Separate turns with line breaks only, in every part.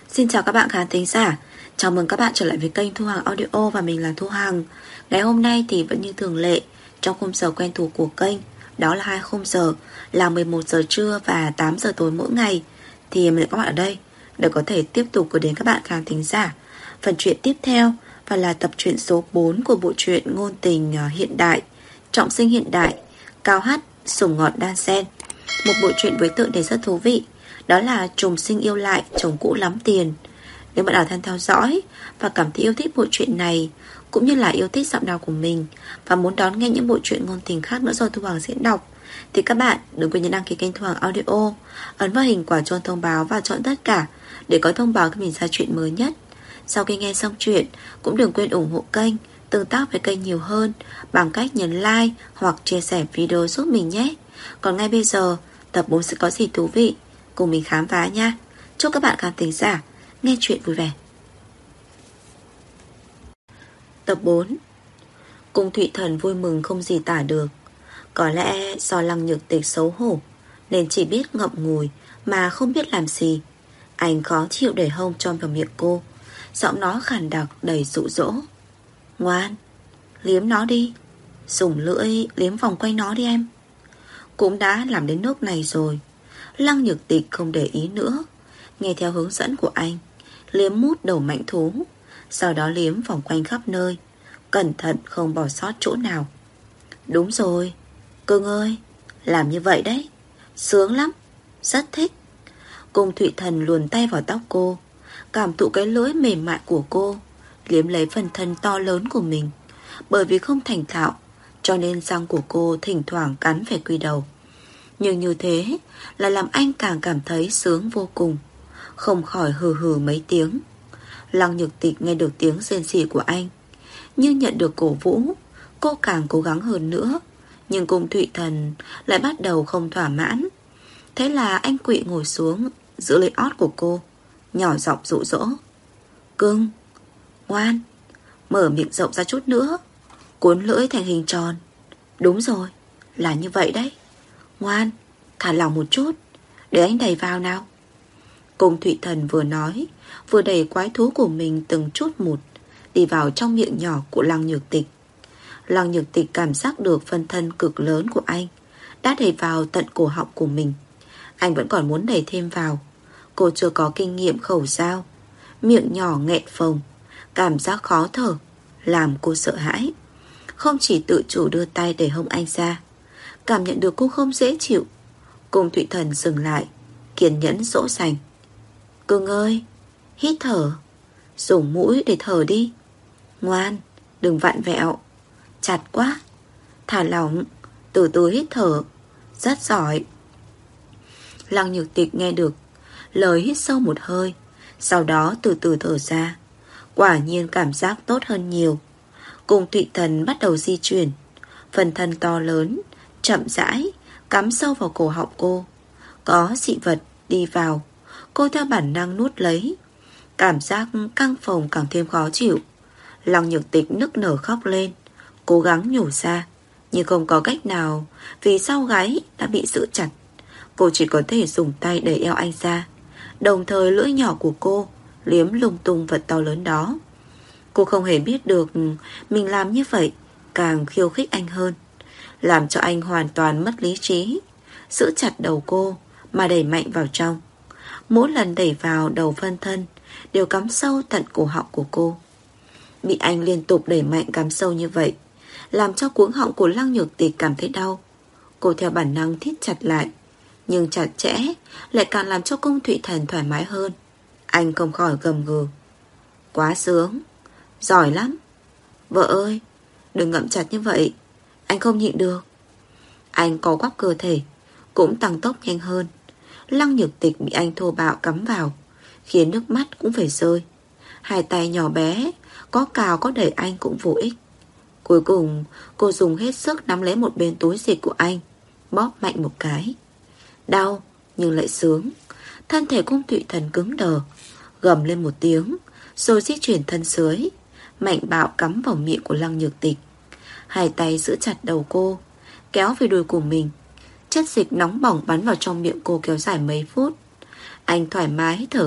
Xin chào các bạn khán thính giả. Chào mừng các bạn trở lại với kênh Thu Hằng Audio và mình là Thu Hằng. Ngày hôm nay thì vẫn như thường lệ, trong khung giờ quen thuộc của kênh, đó là 2 khung giờ là 11 giờ trưa và 8 giờ tối mỗi ngày, thì mình có mặt ở đây để có thể tiếp tục gửi đến các bạn khán thính giả phần truyện tiếp theo, và là tập truyện số 4 của bộ truyện ngôn tình hiện đại, trọng sinh hiện đại, cao hát, sủng ngọt đan sen. Một bộ truyện với tựa đề rất thú vị, đó là trùng sinh yêu lại chồng cũ lắm tiền. Nếu bạn nào thân theo dõi và cảm thấy yêu thích bộ truyện này, cũng như là yêu thích giọng đọc của mình và muốn đón nghe những bộ truyện ngôn tình khác nữa do Thu Hằng diễn đọc, thì các bạn đừng quên nhấn đăng ký kênh Thu Hằng Audio, ấn vào hình quả chuông thông báo và chọn tất cả để có thông báo khi mình ra chuyện mới nhất. Sau khi nghe xong chuyện, cũng đừng quên ủng hộ kênh, tương tác với kênh nhiều hơn bằng cách nhấn like hoặc chia sẻ video giúp mình nhé. Còn ngay bây giờ, tập 4 sẽ có gì thú vị, cùng mình khám phá nha. Chúc các bạn khán thính giả nghe chuyện vui vẻ. Tập 4. Cung Thụy Thần vui mừng không gì tả được. Có lẽ do Lăng Nhược Tịch xấu hổ nên chỉ biết ngậm ngùi mà không biết làm gì. Anh khó chịu để hông cho vào miệng cô, giọng nó khàn đặc đầy dụ dỗ. Ngoan, liếm nó đi, dùng lưỡi liếm vòng quanh nó đi em. Cũng đã làm đến nước này rồi, Lăng Nhược Tịch không để ý nữa, nghe theo hướng dẫn của anh, liếm mút đầu mãnh thú, sau đó liếm vòng quanh khắp nơi, cẩn thận không bỏ sót chỗ nào. Đúng rồi, cưng ơi, làm như vậy đấy, sướng lắm, rất thích. Cung Thụy Thần luồn tay vào tóc cô, cảm thụ cái lưỡi mềm mại của cô, liếm lấy phần thân to lớn của mình. Bởi vì không thành thạo, cho nên răng của cô thỉnh thoảng cắn về quy đầu. Nhưng như thế là làm anh càng cảm thấy sướng vô cùng, không khỏi hừ hừ mấy tiếng. Lăng Nhược Tịch nghe được tiếng rên rỉ của anh, như nhận được cổ vũ, cô càng cố gắng hơn nữa. Nhưng Cung Thụy Thần lại bắt đầu không thỏa mãn. Thế là anh quỵ ngồi xuống, giữ lấy ót của cô, nhỏ giọng dụ dỗ. Cưng, ngoan, mở miệng rộng ra chút nữa, cuốn lưỡi thành hình tròn. Đúng rồi, là như vậy đấy. Ngoan, thả lỏng một chút, để anh đẩy vào nào. Cung Thụy Thần vừa nói, vừa đẩy quái thú của mình từng chút một đi vào trong miệng nhỏ của Lăng Nhược Tịch. Lăng Nhược Tịch cảm giác được phần thân cực lớn của anh đã đẩy vào tận cổ họng của mình. Anh vẫn còn muốn đẩy thêm vào. Cô chưa có kinh nghiệm khẩu giao, miệng nhỏ nghẹn phồng, cảm giác khó thở làm cô sợ hãi. Không chỉ tự chủ đưa tay để hông anh ra, cảm nhận được cô không dễ chịu, Cung Thụy Thần dừng lại, kiên nhẫn dỗ dành. Cưng ơi, hít thở, dùng mũi để thở đi. Ngoan, đừng vặn vẹo, chặt quá, thả lỏng, từ từ hít thở, rất giỏi. Lăng Nhược Tịch nghe được lời hít sâu một hơi, sau đó từ từ thở ra. Quả nhiên cảm giác tốt hơn nhiều. Cung Thụy Thần bắt đầu di chuyển, phần thân to lớn chậm rãi cắm sâu vào cổ họng cô. Có dị vật đi vào, cô theo bản năng nuốt lấy. Cảm giác căng phồng càng thêm khó chịu. Lăng Nhược Tịch nức nở khóc lên, cố gắng nhổ ra, nhưng không có cách nào, vì sau gáy đã bị giữ chặt. Cô chỉ có thể dùng tay đẩy eo anh ra, đồng thời lưỡi nhỏ của cô liếm lung tung vật to lớn đó. Cô không hề biết được mình làm như vậy càng khiêu khích anh hơn, làm cho anh hoàn toàn mất lý trí, giữ chặt đầu cô mà đẩy mạnh vào trong. Mỗi lần đẩy vào, đầu phân thân đều cắm sâu tận cổ họng của cô. Bị anh liên tục đẩy mạnh cắm sâu như vậy, làm cho cuống họng của Lăng Nhược Tịch cảm thấy đau. Cô theo bản năng thít chặt lại, nhưng chặt chẽ lại càng làm cho Cung Thụy Thần thoải mái hơn. Anh không khỏi gầm gừ. Quá sướng, giỏi lắm. Vợ ơi, đừng ngậm chặt như vậy, anh không nhịn được. Anh co quắp cơ thể, cũng tăng tốc nhanh hơn. Lăng Nhược Tịch bị anh thô bạo cắm vào, khiến nước mắt cũng phải rơi. Hai tay nhỏ bé, có cào có đẩy anh cũng vô ích. Cuối cùng cô dùng hết sức nắm lấy một bên túi dịch của anh, bóp mạnh một cái. Đau nhưng lại sướng. Thân thể Cung Thụy Thần cứng đờ, gầm lên một tiếng, rồi di chuyển thân dưới, mạnh bạo cắm vào miệng của Lăng Nhược Tịch. Hai tay giữ chặt đầu cô, kéo về đùi của mình. Chất dịch nóng bỏng bắn vào trong miệng cô kéo dài mấy phút. Anh thoải mái thở gấp,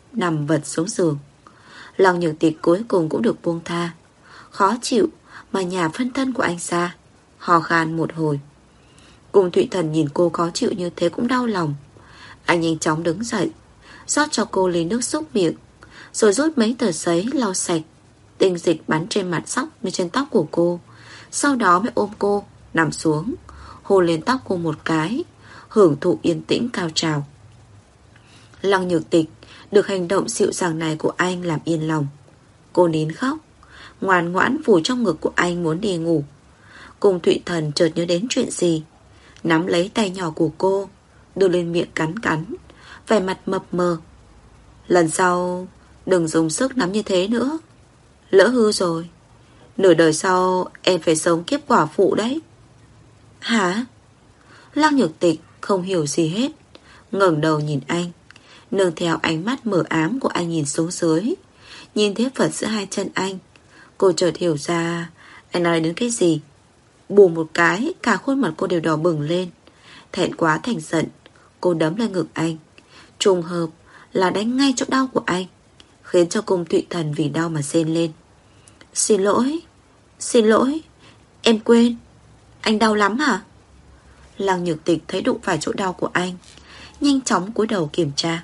nằm vật xuống giường. Lăng Nhược Tịch cuối cùng cũng được buông tha. Khó chịu mà nhả phân thân của anh ra, hò khan một hồi. Cung Thụy Thần nhìn cô khó chịu như thế cũng đau lòng. Anh nhanh chóng đứng dậy, rót cho cô ly nước xúc miệng, rồi rút mấy tờ giấy lau sạch. Tinh dịch bắn trên mặt sóc như trên tóc của cô. Sau đó mới ôm cô nằm xuống, hôn lên tóc cô một cái, hưởng thụ yên tĩnh cao trào. Lăng Nhược Tịch được hành động dịu dàng này của anh làm yên lòng. Cô nín khóc, ngoan ngoãn vùi trong ngực của anh muốn đi ngủ. Cung Thụy Thần chợt nhớ đến chuyện gì, nắm lấy tay nhỏ của cô, đưa lên miệng cắn cắn, vẻ mặt mập mờ. Lần sau đừng dùng sức nắm như thế nữa, lỡ hư rồi, nửa đời sau em phải sống kiếp quả phụ đấy. Hả? Lăng Nhược Tịch không hiểu gì hết, ngẩng đầu nhìn anh, nương theo ánh mắt mờ ám của anh nhìn xuống dưới, nhìn thấy vật giữa hai chân anh. Cô chợt hiểu ra anh nói đến cái gì. Bù một cái, cả khuôn mặt cô đều đỏ bừng lên. Thẹn quá thành giận, cô đấm lên ngực anh. Trùng hợp là đánh ngay chỗ đau của anh, khiến cho Cung Thụy Thần vì đau mà rên lên. Xin lỗi, xin lỗi, em quên. Anh đau lắm hả? Lăng Nhược Tịch thấy đụng phải chỗ đau của anh, nhanh chóng cúi đầu kiểm tra.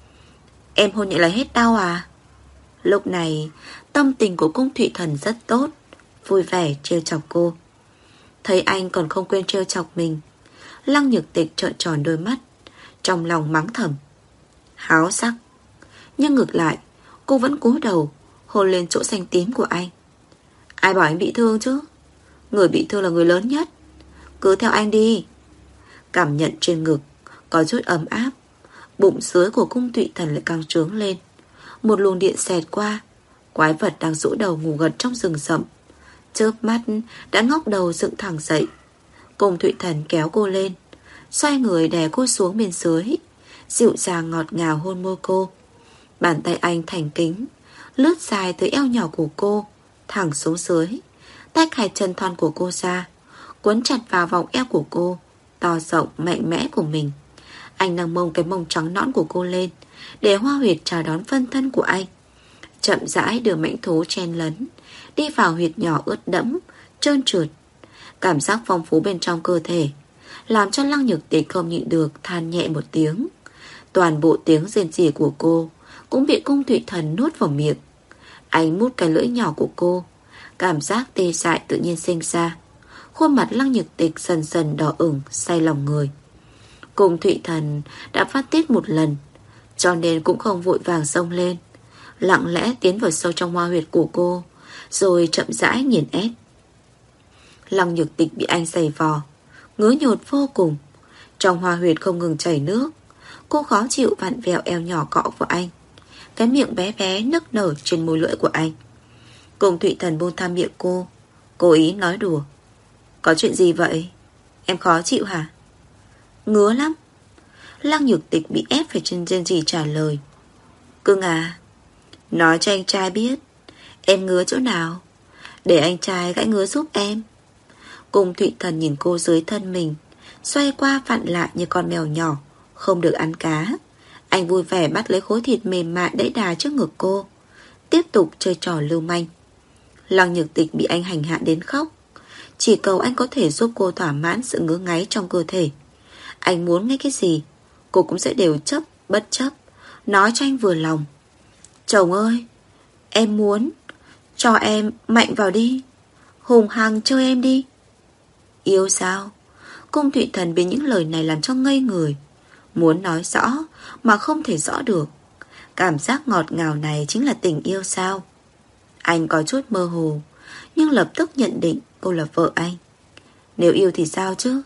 Em hôn nhẹ là hết đau à? Lúc này tâm tình của Cung Thụy Thần rất tốt, vui vẻ trêu chọc cô. Thấy anh còn không quên trêu chọc mình, Lăng Nhược Tịch trợn tròn đôi mắt, trong lòng mắng thầm, háo sắc. Nhưng ngược lại, cô vẫn cúi đầu hôn lên chỗ xanh tím của anh. Ai bảo anh bị thương chứ? Người bị thương là người lớn nhất. Cứ theo anh đi. Cảm nhận trên ngực có chút ấm áp, bụng dưới của Cung Thụy Thần lại căng trướng lên. Một luồng điện xẹt qua. Quái vật đang rũ đầu ngủ gật trong rừng rậm, chớp mắt đã ngóc đầu dựng thẳng dậy. Cung Thụy Thần kéo cô lên, xoay người đè cô xuống bên dưới, dịu dàng ngọt ngào hôn môi cô. Bàn tay anh thành kính lướt dài tới eo nhỏ của cô, thẳng xuống dưới, tách hai chân thon của cô ra, quấn chặt vào vòng eo của cô to rộng mạnh mẽ của mình. Anh nâng mông cái mông trắng nõn của cô lên, để hoa huyệt chào đón phân thân của anh. Chậm rãi đưa mãnh thú chen lấn đi vào huyệt nhỏ ướt đẫm, trơn trượt. Cảm giác phong phú bên trong cơ thể làm cho Lăng Nhược Tịch không nhịn được than nhẹ một tiếng. Toàn bộ tiếng rên rỉ của cô cũng bị Cung Thụy Thần nuốt vào miệng. Anh mút cái lưỡi nhỏ của cô, cảm giác tê dại tự nhiên sinh ra. Khuôn mặt Lăng Nhược Tịch dần dần đỏ ửng, say lòng người. Cung Thụy Thần đã phát tiết một lần, cho nên cũng không vội vàng xông lên, lặng lẽ tiến vào sâu trong hoa huyệt của cô, rồi chậm rãi nghiền ép. Lăng Nhược Tịch bị anh giày vò, ngứa nhột vô cùng. Trong hoa huyệt không ngừng chảy nước. Cô khó chịu vặn vẹo eo nhỏ cọ của anh, cái miệng bé bé nức nở trên môi lưỡi của anh. Cung Thụy Thần buông tha miệng cô, cố ý nói đùa. Có chuyện gì vậy? Em khó chịu hả? Ngứa lắm. Lăng Nhược Tịch bị ép phải chân rên rỉ trả lời. Cưng à, nói cho anh trai biết em ngứa chỗ nào, để anh trai gãi ngứa giúp em. Cung Thụy Thần nhìn cô dưới thân mình, xoay qua vặn lại như con mèo nhỏ không được ăn cá. Anh vui vẻ bắt lấy khối thịt mềm mại đẫy đà trước ngực cô, tiếp tục chơi trò lưu manh. Lăng Nhược Tịch bị anh hành hạ đến khóc, chỉ cầu anh có thể giúp cô thỏa mãn sự ngứa ngáy trong cơ thể. Anh muốn nghe cái gì cô cũng sẽ đều chấp bất chấp, nói cho anh vừa lòng. Chồng ơi, em muốn, cho em mạnh vào đi, hùng hăng chơi em đi. Yêu sao? Cung Thụy Thần bị những lời này làm cho ngây người, muốn nói rõ mà không thể rõ được. Cảm giác ngọt ngào này chính là tình yêu sao? Anh có chút mơ hồ, nhưng lập tức nhận định cô là vợ anh. Nếu yêu thì sao chứ?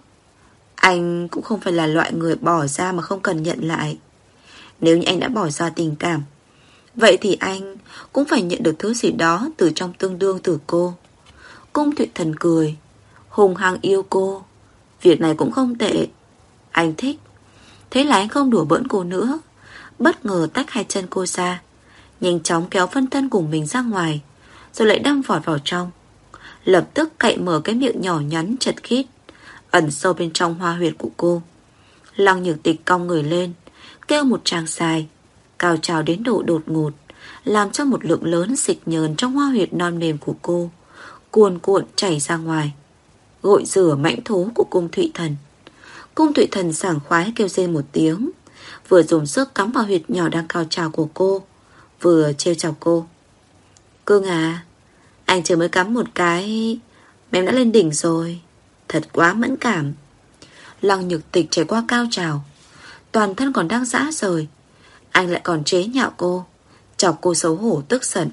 Anh cũng không phải là loại người bỏ ra mà không cần nhận lại. Nếu như anh đã bỏ ra tình cảm, vậy thì anh cũng phải nhận được thứ gì đó từ trong tương đương từ cô. Cung Thụy Thần cười, hùng hăng yêu cô, việc này cũng không tệ. Anh thích. Thế là anh không đùa bỡn cô nữa, bất ngờ tách hai chân cô ra, nhanh chóng kéo phân thân của mình ra ngoài, rồi lại đâm vọt vào trong. Lập tức cạy mở cái miệng nhỏ nhắn chật khít ẩn sâu bên trong hoa huyệt của cô. Lăng Nhược Tịch cong người lên, kêu một tràng dài, Cao trào đến độ đột ngột, làm cho một lượng lớn dịch nhờn trong hoa huyệt non mềm của cô cuồn cuộn chảy ra ngoài, gội rửa mãnh thú của cung Thụy Thần. Cung Thụy Thần sảng khoái kêu rên một tiếng, vừa dùng sức cắm vào huyệt nhỏ đang cao trào của cô, vừa trêu chọc cô. Cưng à, anh chỉ mới cắm một cái mà em đã lên đỉnh rồi. Thật quá mẫn cảm. Lăng Nhược Tịch trải qua cao trào, toàn thân còn đang rã rời, anh lại còn chế nhạo cô, chọc cô xấu hổ tức giận.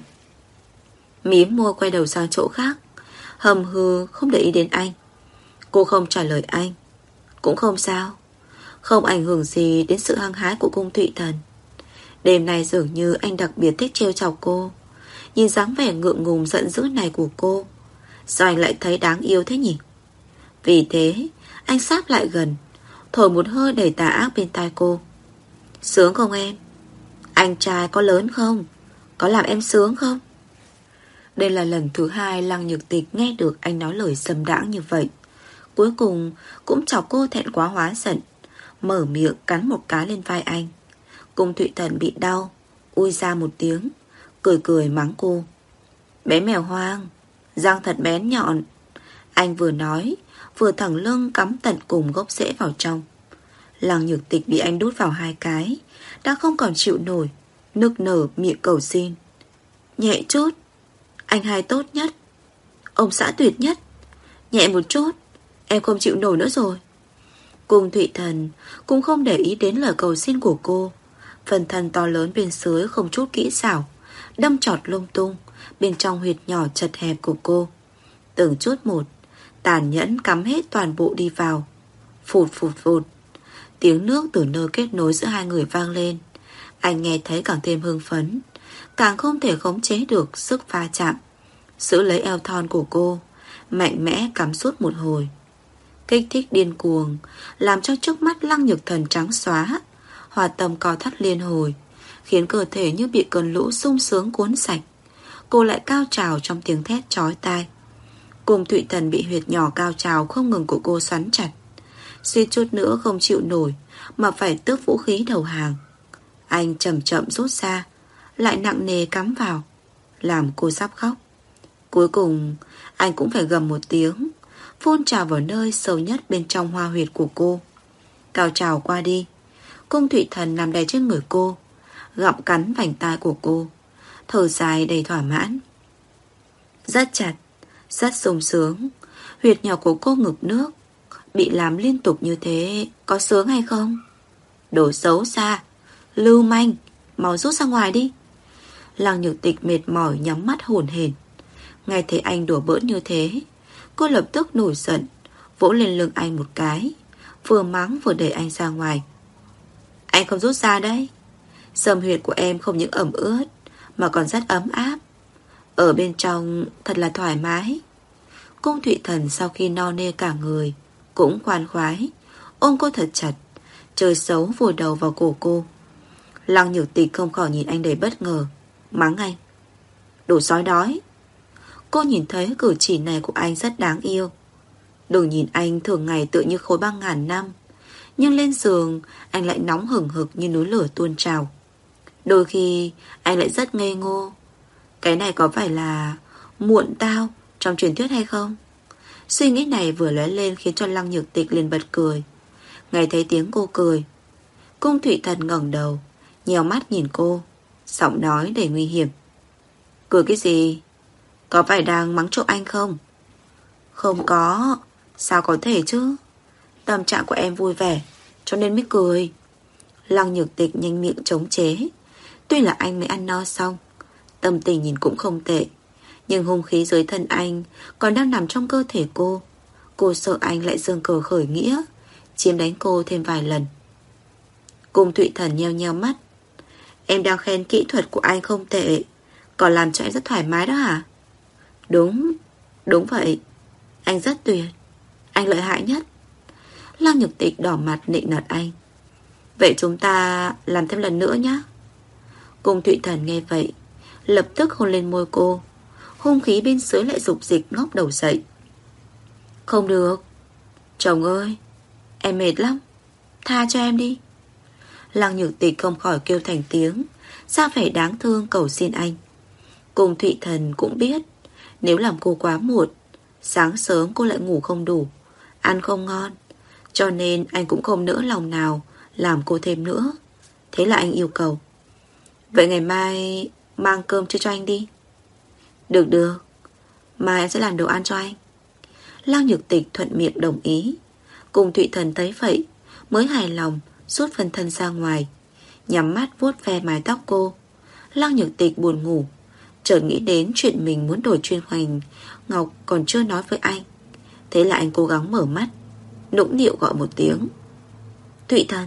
Mím môi quay đầu sang chỗ khác, hầm hừ không để ý đến anh. Cô không trả lời anh, cũng không sao, không ảnh hưởng gì đến sự hăng hái của cung Thụy Thần. Đêm nay dường như anh đặc biệt thích trêu chọc cô. Nhìn dáng vẻ ngượng ngùng giận dữ này của cô, sao anh lại thấy đáng yêu thế nhỉ? Vì thế anh sáp lại gần, thổi một hơi đầy tà ác bên tai cô. Sướng không em? Anh trai có lớn không? Có làm em sướng không? Đây là lần thứ hai Lăng Nhược Tịch nghe được anh nói lời dâm đãng như vậy. Cuối cùng cũng chọc cô thẹn quá hóa giận, mở miệng cắn một cái lên vai anh. Cung Thụy Thần bị đau, ui ra một tiếng, cười cười mắng cô. Bé mèo hoang, răng thật bén nhọn. Anh vừa nói, vừa thẳng lưng cắm tận cùng gốc rễ vào trong. Lăng Nhược Tịch bị anh đút vào 2 cái, đã không còn chịu nổi, nức nở miệng cầu xin. Nhẹ chút, anh hai tốt nhất, ông xã tuyệt nhất. Nhẹ một chút, em không chịu nổi nữa rồi. Cung Thụy Thần cũng không để ý đến lời cầu xin của cô. Phần thân to lớn bên dưới không chút kỹ xảo, đâm chọt lung tung bên trong huyệt nhỏ chật hẹp của cô. Từng chút một, tàn nhẫn cắm hết toàn bộ đi vào. Phụt phụt phụt, tiếng nước từ nơi kết nối giữa hai người vang lên. Anh nghe thấy càng thêm hưng phấn, càng không thể khống chế được sức va chạm, giữ lấy eo thon của cô, mạnh mẽ cắm suốt một hồi. Kích thích điên cuồng làm cho trước mắt Lăng Nhược Thần trắng xóa, hòa tâm co thắt liên hồi, khiến cơ thể như bị cơn lũ sung sướng cuốn sạch. Cô lại cao trào trong tiếng thét chói tai. Cung Thụy Thần bị huyệt nhỏ cao trào không ngừng của cô xoắn chặt, suýt chút nữa không chịu nổi mà phải tước vũ khí đầu hàng. Anh chậm chậm rút ra, lại nặng nề cắm vào, làm cô sắp khóc. Cuối cùng anh cũng phải gầm một tiếng, phun trào vào nơi sâu nhất bên trong hoa huyệt của cô. Cao trào qua đi, Cung Thụy Thần nằm đè trên người cô, gặm cắn vành tai của cô, thở dài đầy thỏa mãn. Rất chặt, rất sung sướng. Huyệt nhỏ của cô ngực nước, bị làm liên tục như thế có sướng hay không? Đồ xấu xa, lưu manh, mau rút ra ngoài đi. Lăng Nhược Tịch mệt mỏi nhắm mắt hổn hển. Nghe thấy anh đùa bỡn như thế, cô lập tức nổi giận, vỗ lên lưng anh một cái, vừa mắng vừa đẩy anh ra ngoài. Anh không rút ra đấy. Xâm huyệt của em không những ẩm ướt mà còn rất ấm áp, ở bên trong thật là thoải mái. Cung Thụy Thần sau khi no nê cả người cũng khoan khoái, ôm cô thật chặt, chơi xấu vùi đầu vào cổ cô. Lăng Nhược Tịch không khỏi nhìn anh đầy bất ngờ, mắng anh. Đồ sói đói. Cô nhìn thấy cử chỉ này của anh rất đáng yêu. Đừng nhìn anh thường ngày tựa như khối băng ngàn năm, nhưng lên giường anh lại nóng hừng hực như núi lửa tuôn trào. Đôi khi anh lại rất ngây ngô. Cái này có phải là muộn tao trong truyền thuyết hay không? Suy nghĩ này vừa lóe lên khiến cho Lăng Nhược Tịch liền bật cười. Nghe thấy tiếng cô cười, Cung Thụy Thần ngẩng đầu, nhèo mắt nhìn cô, giọng nói đầy nguy hiểm. Cười cái gì? Có phải đang mắng trộm anh không? Không có. Sao có thể chứ? Tâm trạng của em vui vẻ cho nên mới cười. Lăng Nhược Tịch nhanh miệng chống chế. Tuy là anh mới ăn no xong, tâm tình nhìn cũng không tệ, nhưng hung khí dưới thân anh còn đang nằm trong cơ thể cô. Cô sợ anh lại giương cờ khởi nghĩa, chiếm đánh cô thêm vài lần. Cung Thụy Thần nheo nheo mắt. Em đang khen kỹ thuật của anh không tệ, còn làm cho em rất thoải mái đó hả? Đúng, đúng vậy. Anh rất tuyệt, anh lợi hại nhất. Lăng Nhược Tịch đỏ mặt nịnh nọt anh. Vậy chúng ta làm thêm lần nữa nhé. Cung Thụy Thần nghe vậy, lập tức hôn lên môi cô. Hung khí bên dưới lại dục dịch ngóc đầu dậy. Không được. Chồng ơi, em mệt lắm, tha cho em đi. Lăng Nhược Tịch không khỏi kêu thành tiếng, ra vẻ đáng thương cầu xin anh. Cung Thụy Thần cũng biết nếu làm cô quá muộn, sáng sớm cô lại ngủ không đủ, ăn không ngon, cho nên anh cũng không nỡ lòng nào làm cô thêm nữa. Thế là anh yêu cầu: vậy ngày mai mang cơm chưa cho anh đi. Được được, mai em sẽ làm đồ ăn cho anh. Lăng Nhược Tịch thuận miệng đồng ý. Cung Thụy Thần thấy vậy mới hài lòng, rút phần thân ra ngoài, nhắm mắt vuốt ve mái tóc cô. Lăng Nhược Tịch buồn ngủ, chợt nghĩ đến chuyện mình muốn đổi chuyên ngành Ngọc còn chưa nói với anh. Thế là anh cố gắng mở mắt, nũng nịu gọi một tiếng: Thụy Thần.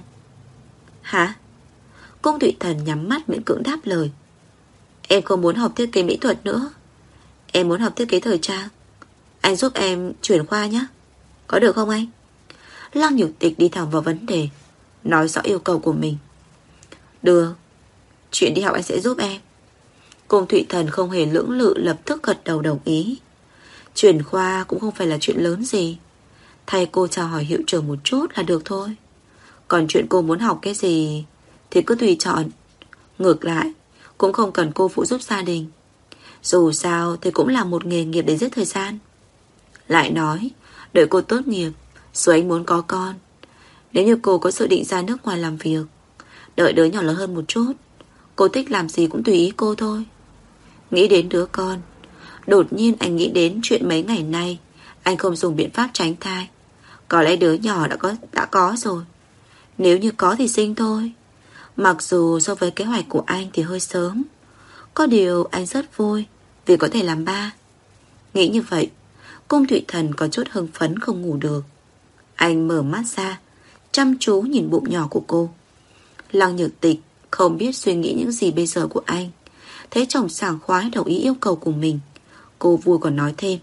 Hả? Cung Thụy Thần nhắm mắt miễn cưỡng đáp lời: em không muốn học thiết kế mỹ thuật nữa, em muốn học thiết kế thời trang. Anh giúp em chuyển khoa nhé, có được không anh? Lăng Nhược Tịch đi thẳng vào vấn đề, nói rõ yêu cầu của mình. Được, chuyện đi học anh sẽ giúp em. Cung Thụy Thần không hề lưỡng lự, lập tức gật đầu đồng ý. Chuyển khoa cũng không phải là chuyện lớn gì, thầy cô chào hỏi hiệu trưởng một chút là được thôi. Còn chuyện cô muốn học cái gì thì cứ tùy chọn. Ngược lại cũng không cần cô phụ giúp gia đình, dù sao thì cũng là một nghề nghiệp để giết thời gian. Lại nói, đợi cô tốt nghiệp rồi anh muốn có con. Nếu như cô có dự định ra nước ngoài làm việc, đợi đứa nhỏ lớn hơn một chút, cô thích làm gì cũng tùy ý cô thôi. Nghĩ đến đứa con, đột nhiên anh nghĩ đến chuyện mấy ngày nay anh không dùng biện pháp tránh thai. Có lẽ đứa nhỏ đã có rồi. Nếu như có thì sinh thôi. Mặc dù so với kế hoạch của anh thì hơi sớm, có điều anh rất vui vì có thể làm ba. Nghĩ như vậy, Cung Thụy Thần có chút hưng phấn không ngủ được. Anh mở mắt ra, chăm chú nhìn bụng nhỏ của cô. Lăng Nhược Tịch không biết suy nghĩ những gì bây giờ của anh. Thấy chồng sảng khoái đồng ý yêu cầu của mình, cô vui còn nói thêm: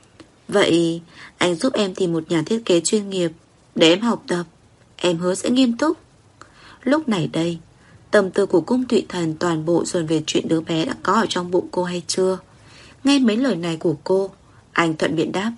vậy anh giúp em tìm một nhà thiết kế chuyên nghiệp để em học tập, em hứa sẽ nghiêm túc. Lúc này đây, tâm tư của Cung Thụy Thần toàn bộ dồn về chuyện đứa bé đã có ở trong bụng cô hay chưa. Nghe mấy lời này của cô, anh thuận miệng đáp: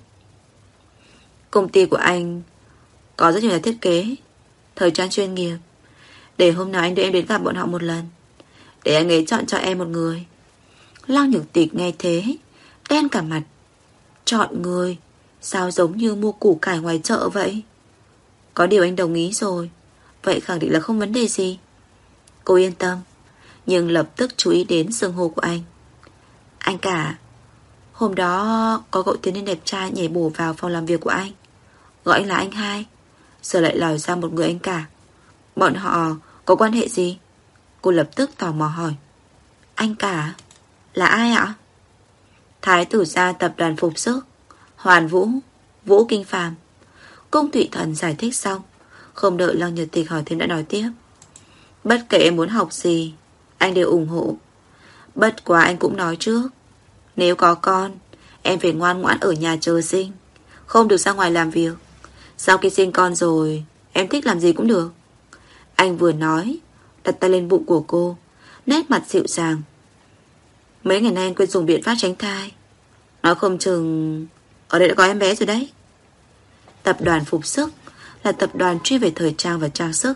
công ty của anh có rất nhiều nhà thiết kế thời trang chuyên nghiệp, để hôm nào anh đưa em đến gặp bọn họ một lần, để anh ấy chọn cho em một người. Lăng Nhược Tịch nghe thế đen cả mặt. Chọn người? Sao giống như mua củ cải ngoài chợ vậy? Có điều anh đồng ý rồi, vậy khẳng định là không vấn đề gì. Cô yên tâm. Nhưng lập tức chú ý đến xưng hô của anh. Anh cả. Hôm đó có cậu thiếu niên đẹp trai nhảy bổ vào phòng làm việc của anh, gọi anh là anh hai, giờ lại lòi ra một người anh cả. Bọn họ có quan hệ gì? Cô lập tức tò mò hỏi. Anh cả? Là ai ạ? Thái tử gia tập đoàn phục sức, Hoàn Vũ, Vũ Kinh Phàm. Cung Thụy Thần giải thích xong, không đợi Lăng Nhược Tịch hỏi thêm đã nói tiếp: bất kể em muốn học gì, anh đều ủng hộ. Bất quá anh cũng nói trước, nếu có con, em phải ngoan ngoãn ở nhà chờ sinh, không được ra ngoài làm việc. Sau khi sinh con rồi, em thích làm gì cũng được. Anh vừa nói, đặt tay lên bụng của cô, nét mặt dịu dàng. Mấy ngày nay anh quên dùng biện pháp tránh thai, nói không chừng ở đây đã có em bé rồi đấy. Tập đoàn phục sức là tập đoàn chuyên về thời trang và trang sức.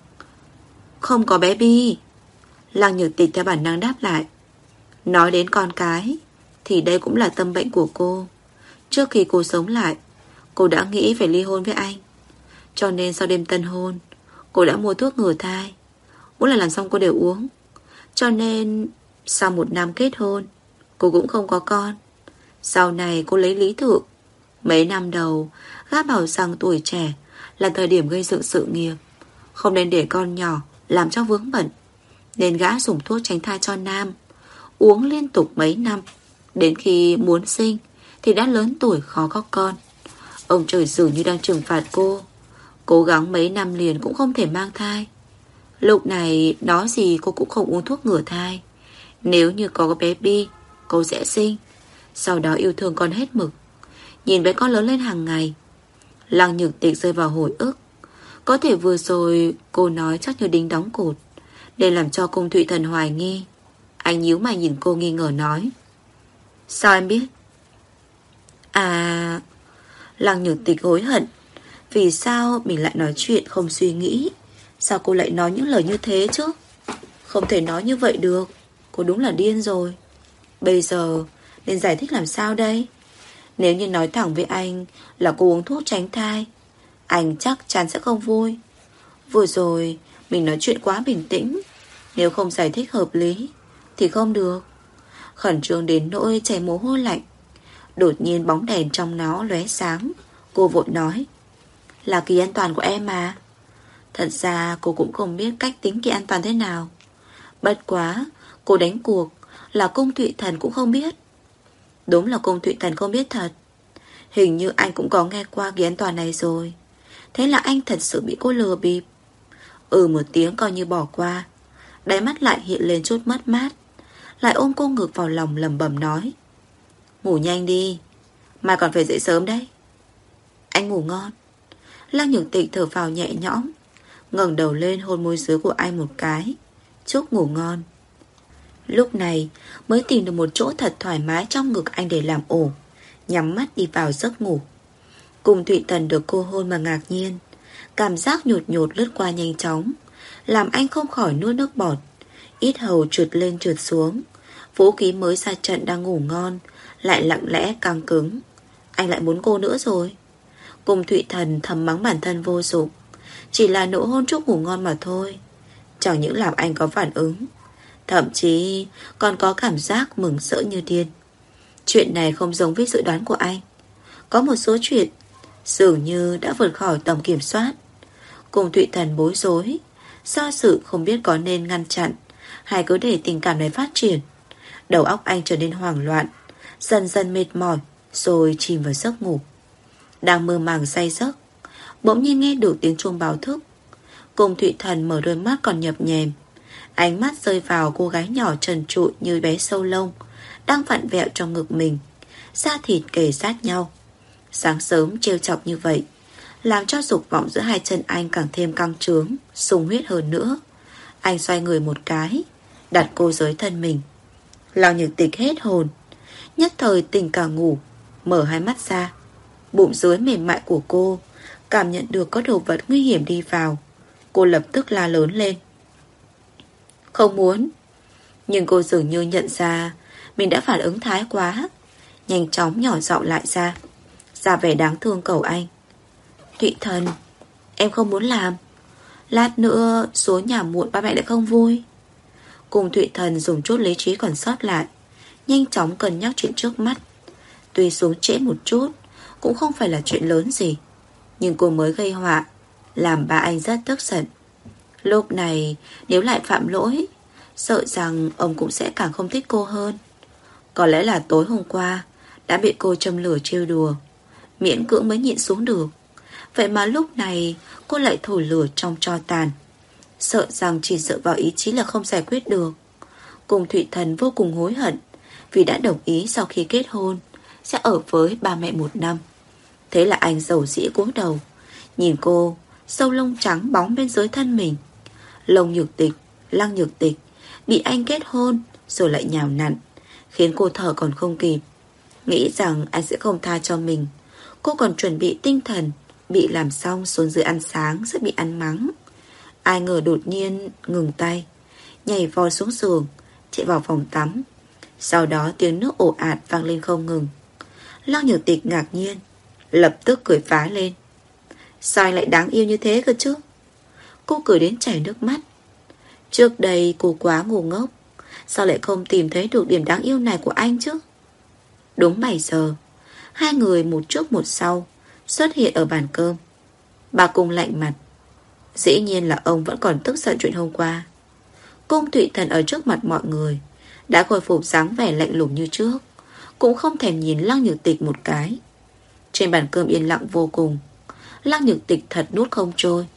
Không có bé Bi. Lăng Nhược Tịch theo bản năng đáp lại. Nói đến con cái thì đây cũng là tâm bệnh của cô. Trước khi cô sống lại, cô đã nghĩ phải ly hôn với anh. Cho nên sau đêm tân hôn, cô đã mua thuốc ngừa thai. Mỗi lần làm xong cô đều uống. Cho nên sau 1 năm kết hôn, cô cũng không có con. Sau này cô lấy lý thự. Mấy năm đầu, gã bảo rằng tuổi trẻ là thời điểm gây dựng sự nghiệp, không nên để con nhỏ làm cho vướng bận, nên gã dùng thuốc tránh thai cho nam, uống liên tục mấy năm. Đến khi muốn sinh thì đã lớn tuổi khó có con. Ông trời dường như đang trừng phạt cô. Cố gắng mấy năm liền cũng không thể mang thai. Lúc này nói gì cô cũng không uống thuốc ngừa thai. Nếu như có bé Bi, cô sẽ sinh, sau đó yêu thương con hết mực, nhìn bé con lớn lên hàng ngày. Lăng Nhược Tịch rơi vào hồi ức. Có thể vừa rồi cô nói chắc như đính đóng cột, nên làm cho Cung Thụy Thần hoài nghi. Anh nhíu mày nhìn cô nghi ngờ nói: sao em biết? À... Lăng Nhược Tịch hối hận. Vì sao mình lại nói chuyện không suy nghĩ? Sao cô lại nói những lời như thế chứ? Không thể nói như vậy được. Cô đúng là điên rồi. Bây giờ nên giải thích làm sao đây? Nếu như nói thẳng với anh là cô uống thuốc tránh thai, anh chắc chắn sẽ không vui. Vừa rồi mình nói chuyện quá bình tĩnh, nếu không giải thích hợp lý thì không được. Khẩn trương đến nỗi chảy mồ hôi lạnh. Đột nhiên bóng đèn trong nó lóe sáng. Cô vội nói: là kỳ an toàn của em mà. Thật ra cô cũng không biết cách tính kỳ an toàn thế nào. Bất quá cô đánh cuộc là cung Thụy Thần cũng không biết. Đúng là cung Thụy Thần không biết thật. Hình như anh cũng có nghe qua kỳ an toàn này rồi. Thế là anh thật sự bị cô lừa bịp. Một tiếng coi như bỏ qua. Đáy mắt lại hiện lên chút mất mát. Lại ôm cô ngược vào lòng lẩm bẩm nói: ngủ nhanh đi, mai còn phải dậy sớm đấy. Anh ngủ ngon. Lăng Nhược Tịch thở phào nhẹ nhõm, ngẩng đầu lên hôn môi dưới của anh một cái. Chúc ngủ ngon. Lúc này mới tìm được một chỗ thật thoải mái trong ngực anh để làm ổ, nhắm mắt đi vào giấc ngủ. Cùng Thụy Thần được cô hôn mà ngạc nhiên. Cảm giác nhột nhột lướt qua nhanh chóng, làm anh không khỏi nuốt nước bọt. Ít hầu trượt lên trượt xuống. Vũ khí mới ra trận đang ngủ ngon lại lặng lẽ căng cứng. Anh lại muốn cô nữa rồi. Cùng Thụy Thần thầm mắng bản thân vô dụng. Chỉ là nụ hôn chúc ngủ ngon mà thôi. Chẳng những làm anh có phản ứng, thậm chí còn có cảm giác mừng rỡ như điên. Chuyện này không giống với dự đoán của anh. Có một số chuyện dường như đã vượt khỏi tầm kiểm soát. Cùng Thụy Thần bối rối, do dự không biết có nên ngăn chặn hay cứ để tình cảm này phát triển. Đầu óc anh trở nên hoảng loạn, dần dần mệt mỏi, rồi chìm vào giấc ngủ. Đang mơ màng say giấc, bỗng nhiên nghe được tiếng chuông báo thức. Cùng Thụy Thần mở đôi mắt còn nhập nhèm. Ánh mắt rơi vào cô gái nhỏ trần trụi như bé sâu lông, đang vặn vẹo trong ngực mình, da thịt kề sát nhau. Sáng sớm trêu chọc như vậy, làm cho dục vọng giữa hai chân anh càng thêm căng trướng, sung huyết hơn nữa. Anh xoay người một cái, đặt cô dưới thân mình. Lăng Nhược Tịch hết hồn, nhất thời tỉnh cả ngủ, mở hai mắt ra. Bụng dưới mềm mại của cô cảm nhận được có đồ vật nguy hiểm đi vào. Cô lập tức la lớn lên: không muốn. Nhưng cô dường như nhận ra mình đã phản ứng thái quá, nhanh chóng nhỏ giọng lại ra vẻ đáng thương cầu anh: Thụy Thần, em không muốn làm. Lát nữa xuống nhà muộn ba mẹ lại không vui. Cùng Thụy Thần dùng chút lý trí còn sót lại, nhanh chóng cân nhắc chuyện trước mắt. Tuy xuống trễ một chút cũng không phải là chuyện lớn gì, nhưng cô mới gây họa, làm ba anh rất tức giận. Lúc này nếu lại phạm lỗi, sợ rằng ông cũng sẽ càng không thích cô hơn. Có lẽ là tối hôm qua đã bị cô châm lửa trêu đùa, miễn cưỡng mới nhịn xuống được. Vậy mà lúc này cô lại thổi lửa trong tro tàn. Sợ rằng chỉ dựa vào ý chí là không giải quyết được. Cùng Thụy Thần vô cùng hối hận vì đã đồng ý sau khi kết hôn sẽ ở với ba mẹ 1 năm. Thế là anh dầu dĩ cúi đầu, nhìn cô, sâu lông trắng bóng bên dưới thân mình. Lăng Nhược Tịch bị anh kết hôn rồi lại nhào nặn, khiến cô thở còn không kịp. Nghĩ rằng anh sẽ không tha cho mình, cô còn chuẩn bị tinh thần, bị làm xong xuống dưới ăn sáng sẽ bị ăn mắng. Ai ngờ đột nhiên ngừng tay, nhảy vọt xuống giường, chạy vào phòng tắm. Sau đó tiếng nước ồ ạt vang lên không ngừng. Lăng Nhược Tịch ngạc nhiên, lập tức cười phá lên: sao anh lại đáng yêu như thế cơ chứ? Cô cười đến chảy nước mắt. Trước đây cô quá ngu ngốc, sao lại không tìm thấy được điểm đáng yêu này của anh chứ? Đúng 7 giờ, hai người một trước một sau xuất hiện ở bàn cơm. Bà Cung lạnh mặt. Dĩ nhiên là ông vẫn còn tức giận chuyện hôm qua. Cung Thụy Thần ở trước mặt mọi người đã khôi phục dáng vẻ lạnh lùng như trước, cũng không thèm nhìn Lăng Nhược Tịch một cái. Trên bàn cơm yên lặng vô cùng. Lăng Nhược Tịch thật nuốt không trôi.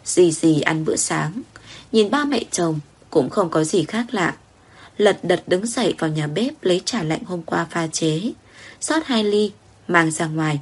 Dì ăn bữa sáng, nhìn ba mẹ chồng cũng không có gì khác lạ. Lật đật đứng dậy vào nhà bếp lấy trà lạnh hôm qua pha chế, rót 2 ly mang ra ngoài.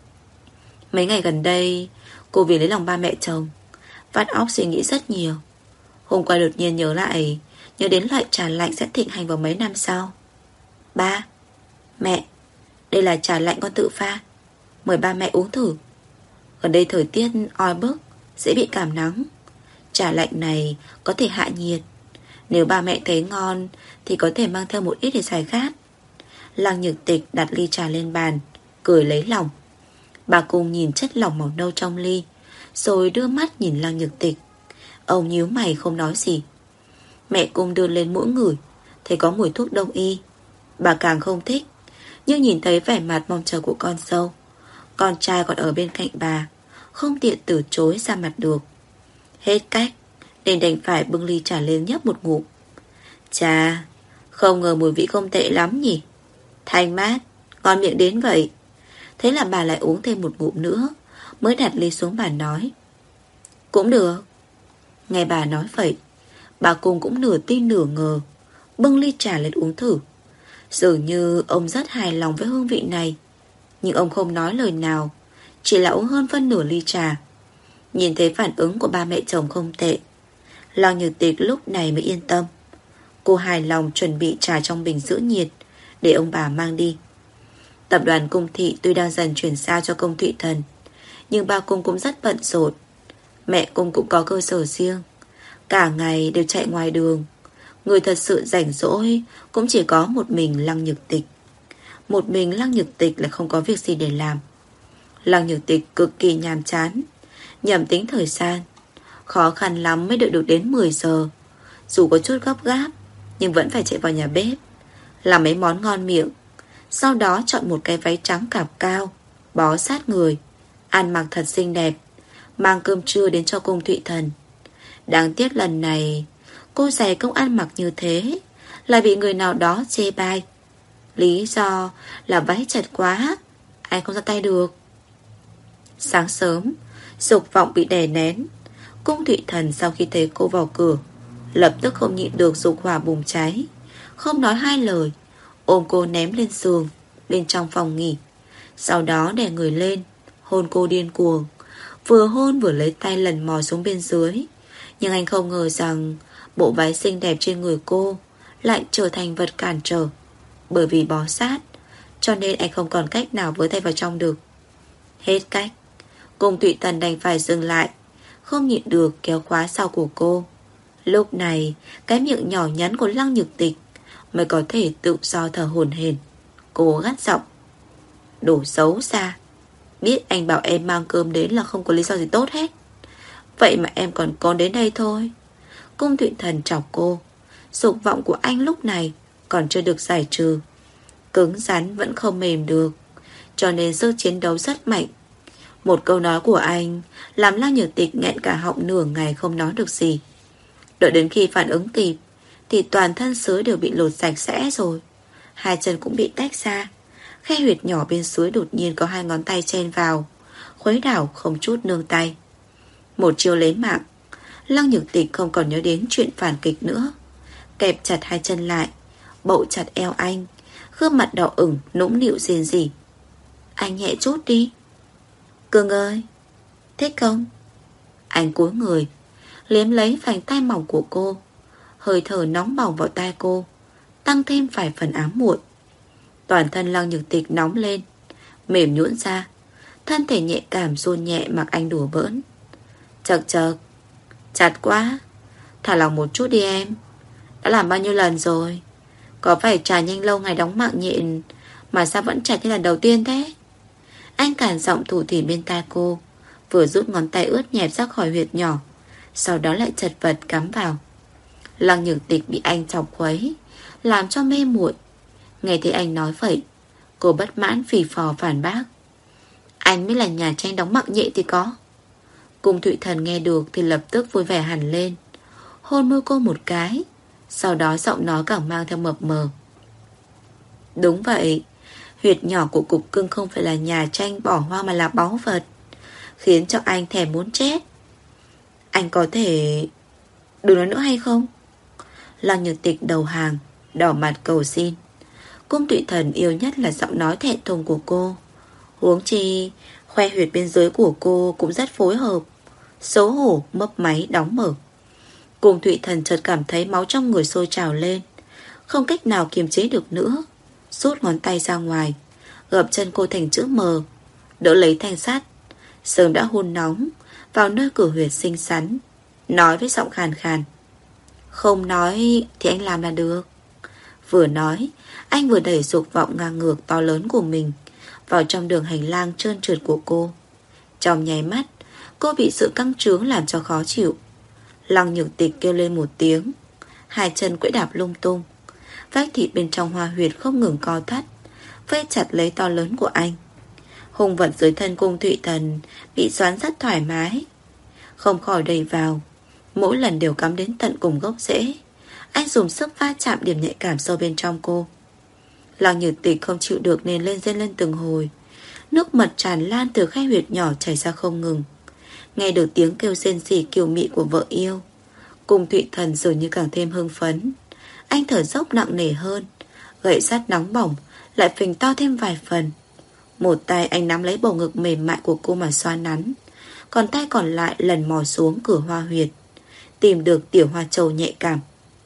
Mấy ngày gần đây cô vì lấy lòng ba mẹ chồng, vắt óc suy nghĩ rất nhiều. Hôm qua đột nhiên nhớ đến loại trà lạnh sẽ thịnh hành vào mấy năm sau. Ba, mẹ, đây là trà lạnh con tự pha, mời ba mẹ uống thử. Gần đây thời tiết oi bức, dễ bị cảm nắng. Trà lạnh này có thể hạ nhiệt. Nếu ba mẹ thấy ngon thì có thể mang theo một ít để giải khát. Lăng Nhược Tịch đặt ly trà lên bàn, cười lấy lòng. Bà Cung nhìn chất lỏng màu nâu trong ly, rồi đưa mắt nhìn Lăng Nhược Tịch. Ông nhíu mày không nói gì. Mẹ Cung đưa lên mũi ngửi, thấy có mùi thuốc đông y. Bà càng không thích, nhưng nhìn thấy vẻ mặt mong chờ của con dâu, con trai còn ở bên cạnh bà, không tiện từ chối ra mặt được. Hết cách, nên đành phải bưng ly trà lên nhấp một ngụm. Chà, không ngờ mùi vị không tệ lắm nhỉ. Thanh mát, ngon miệng đến vậy. Thế là bà lại uống thêm một ngụm nữa, mới đặt ly xuống bàn nói. Cũng được. Nghe bà nói vậy, bà Cung cũng nửa tin nửa ngờ, bưng ly trà lên uống thử. Dường như ông rất hài lòng với hương vị này, nhưng ông không nói lời nào, chỉ là uống hơn phân nửa ly trà. Nhìn thấy phản ứng của ba mẹ chồng không tệ, Lăng Nhược Tịch lúc này mới yên tâm. Cô hài lòng chuẩn bị trà trong bình giữ nhiệt để ông bà mang đi. Tập đoàn Cung Thị tuy đang dần chuyển giao cho Cung Thụy Thần, nhưng ba Cung cũng rất bận rộn. Mẹ Cung cũng có cơ sở riêng, cả ngày đều chạy ngoài đường. Người thật sự rảnh rỗi cũng chỉ có một mình Lăng Nhược Tịch. Một mình Lăng Nhược Tịch là không có việc gì để làm. Lăng Nhược Tịch cực kỳ nhàm chán. Nhầm tính thời gian, khó khăn lắm mới đợi được đến 10 giờ. Dù có chút gấp gáp, nhưng vẫn phải chạy vào nhà bếp, làm mấy món ngon miệng. Sau đó chọn một cái váy trắng cạp cao, bó sát người, ăn mặc thật xinh đẹp, mang cơm trưa đến cho Cung Thụy Thần. Đáng tiếc lần này cô dày công ăn mặc như thế lại bị người nào đó chê bai. Lý do là váy chật quá, anh không ra tay được. Sáng sớm, dục vọng bị đè nén. Cung Thụy Thần sau khi thấy cô vào cửa, lập tức không nhịn được dục hỏa bùng cháy. Không nói hai lời, ôm cô ném lên giường bên trong phòng nghỉ. Sau đó đè người lên, hôn cô điên cuồng. Vừa hôn vừa lấy tay lần mò xuống bên dưới. Nhưng anh không ngờ rằng bộ váy xinh đẹp trên người cô lại trở thành vật cản trở. Bởi vì bó sát, cho nên anh không còn cách nào với tay vào trong được. Hết cách, Cung Thụy Thần đành phải dừng lại, không nhịn được kéo khóa sau của cô. Lúc này, cái miệng nhỏ nhắn của Lăng Nhược Tịch mới có thể tự do thở hổn hển. Cô gắt giọng. Đồ xấu xa, biết anh bảo em mang cơm đến là không có lý do gì tốt hết, vậy mà em còn đến đây thôi. Cung Thụy Thần chọc cô. Dục vọng của anh lúc này còn chưa được giải trừ, cứng rắn vẫn không mềm được, cho nên sức chiến đấu rất mạnh. Một câu nói của anh làm Lăng Nhược Tịch nghẹn cả họng nửa ngày không nói được gì. Đợi đến khi phản ứng kịp thì toàn thân dưới đều bị lột sạch sẽ rồi. Hai chân cũng bị tách ra. Khe huyệt nhỏ bên dưới đột nhiên có hai ngón tay chen vào, khuấy đảo không chút nương tay. Một chiêu lấy mạng. Lăng Nhược Tịch không còn nhớ đến chuyện phản kịch nữa, kẹp chặt hai chân lại, bậu chặt eo anh, gương mặt đỏ ửng nũng nịu rên rỉ. Anh nhẹ chút đi. Cưng ơi, thích không? Anh cúi người, liếm lấy vành tai mỏng của cô. Hơi thở nóng bỏng vào tai cô tăng thêm vài phần ám muội. Toàn thân Lăng Nhược Tịch nóng lên, mềm nhũn ra, thân thể nhẹ cảm run nhẹ mặc anh đùa bỡn. Chật chật, chặt quá, thả lòng một chút đi em. Đã làm bao nhiêu lần rồi? Có phải trà nhanh lâu ngày đóng mạng nhện mà sao vẫn chặt như lần đầu tiên thế? Anh cản giọng thủ thỉ bên tai cô, vừa rút ngón tay ướt nhẹp ra khỏi huyệt nhỏ, sau đó lại chật vật cắm vào. Lăng Nhược Tịch bị anh chọc khuấy, làm cho mê muội. Nghe thấy anh nói vậy, cô bất mãn phì phò phản bác. Anh mới là nhà tranh đóng mạng nhện thì có. Cung Thụy Thần nghe được thì lập tức vui vẻ hẳn lên, hôn môi cô một cái, sau đó giọng nói càng mang theo mập mờ. Đúng vậy, huyệt nhỏ của cục cưng không phải là nhà tranh bỏ hoang mà là báu vật, khiến cho anh thèm muốn chết. Anh có thể đừng nói nữa hay không? Lăng Nhược Tịch đầu hàng, đỏ mặt cầu xin. Cung Thụy Thần yêu nhất là giọng nói thẹn thùng của cô. Huống chi khoe huyệt bên dưới của cô cũng rất phối hợp. Xấu hổ mấp máy đóng mở. Cung Thụy Thần chợt cảm thấy máu trong người sôi trào lên, không cách nào kiềm chế được nữa, rút ngón tay ra ngoài, gập chân cô thành chữ M, đỡ lấy thanh sắt sớm đã hun nóng vào nơi cửa huyệt xinh xắn, nói với giọng khàn khàn. Không nói thì anh làm là được. Vừa nói, anh vừa đẩy dục vọng ngang ngược to lớn của mình vào trong đường hành lang trơn trượt của cô. Trong nháy mắt, cô bị sự căng trướng làm cho khó chịu. Lăng Nhược Tịch kêu lên một tiếng, hai chân quẫy đạp lung tung. Vách thịt bên trong hoa huyệt không ngừng co thắt, vây chặt lấy to lớn của anh. Hung vật dưới thân Cung Thụy Thần bị xoắn rất thoải mái, không khỏi đẩy vào, mỗi lần đều cắm đến tận cùng gốc rễ. Anh dùng sức va chạm điểm nhạy cảm sâu bên trong cô. Lăng Nhược Tịch không chịu được nên lên rên lên từng hồi. Nước mật tràn lan từ khe huyệt nhỏ chảy ra không ngừng. Nghe được tiếng kêu rên rỉ kiều mị của vợ yêu, Cung Thụy Thần dường như càng thêm hưng phấn. Anh thở dốc nặng nề hơn, gậy sắt nóng bỏng lại phình to thêm vài phần. Một tay anh nắm lấy bầu ngực mềm mại của cô mà xoa nắn, còn tay còn lại lần mò xuống cửa hoa huyệt, tìm được tiểu hoa châu nhạy cảm.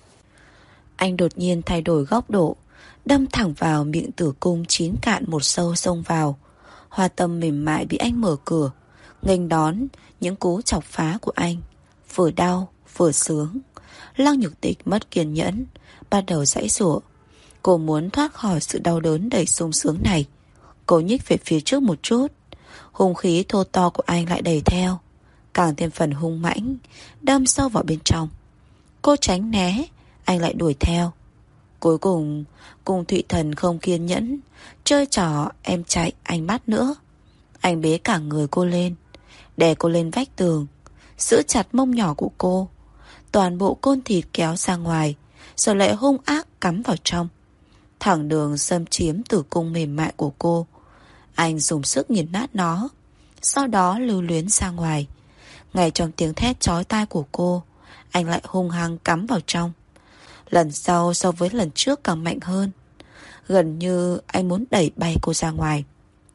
Anh đột nhiên thay đổi góc độ, đâm thẳng vào miệng tử cung chín cạn một sâu xông vào. Hoa tâm mềm mại bị anh mở cửa, nghênh đón những cú chọc phá của anh, vừa đau vừa sướng. Lăng Nhược Tịch mất kiên nhẫn, bắt đầu giãy giụa. Cô muốn thoát khỏi sự đau đớn đầy sung sướng này. Cô nhích về phía trước một chút, hung khí thô to của anh lại đẩy theo, càng thêm phần hung mãnh, đâm sâu vào bên trong. Cô tránh né, anh lại đuổi theo. Cuối cùng, Cung Thụy Thần không kiên nhẫn, chơi trò em chạy anh bắt nữa. Anh bế cả người cô lên, đè cô lên vách tường, giữ chặt mông nhỏ của cô. Toàn bộ côn thịt kéo ra ngoài, rồi lại hung ác cắm vào trong, thẳng đường xâm chiếm tử cung mềm mại của cô. Anh dùng sức nghiền nát nó, sau đó lưu luyến ra ngoài. Ngay trong tiếng thét chói tai của cô, anh lại hung hăng cắm vào trong. Lần sau so với lần trước càng mạnh hơn, gần như anh muốn đẩy bay cô ra ngoài.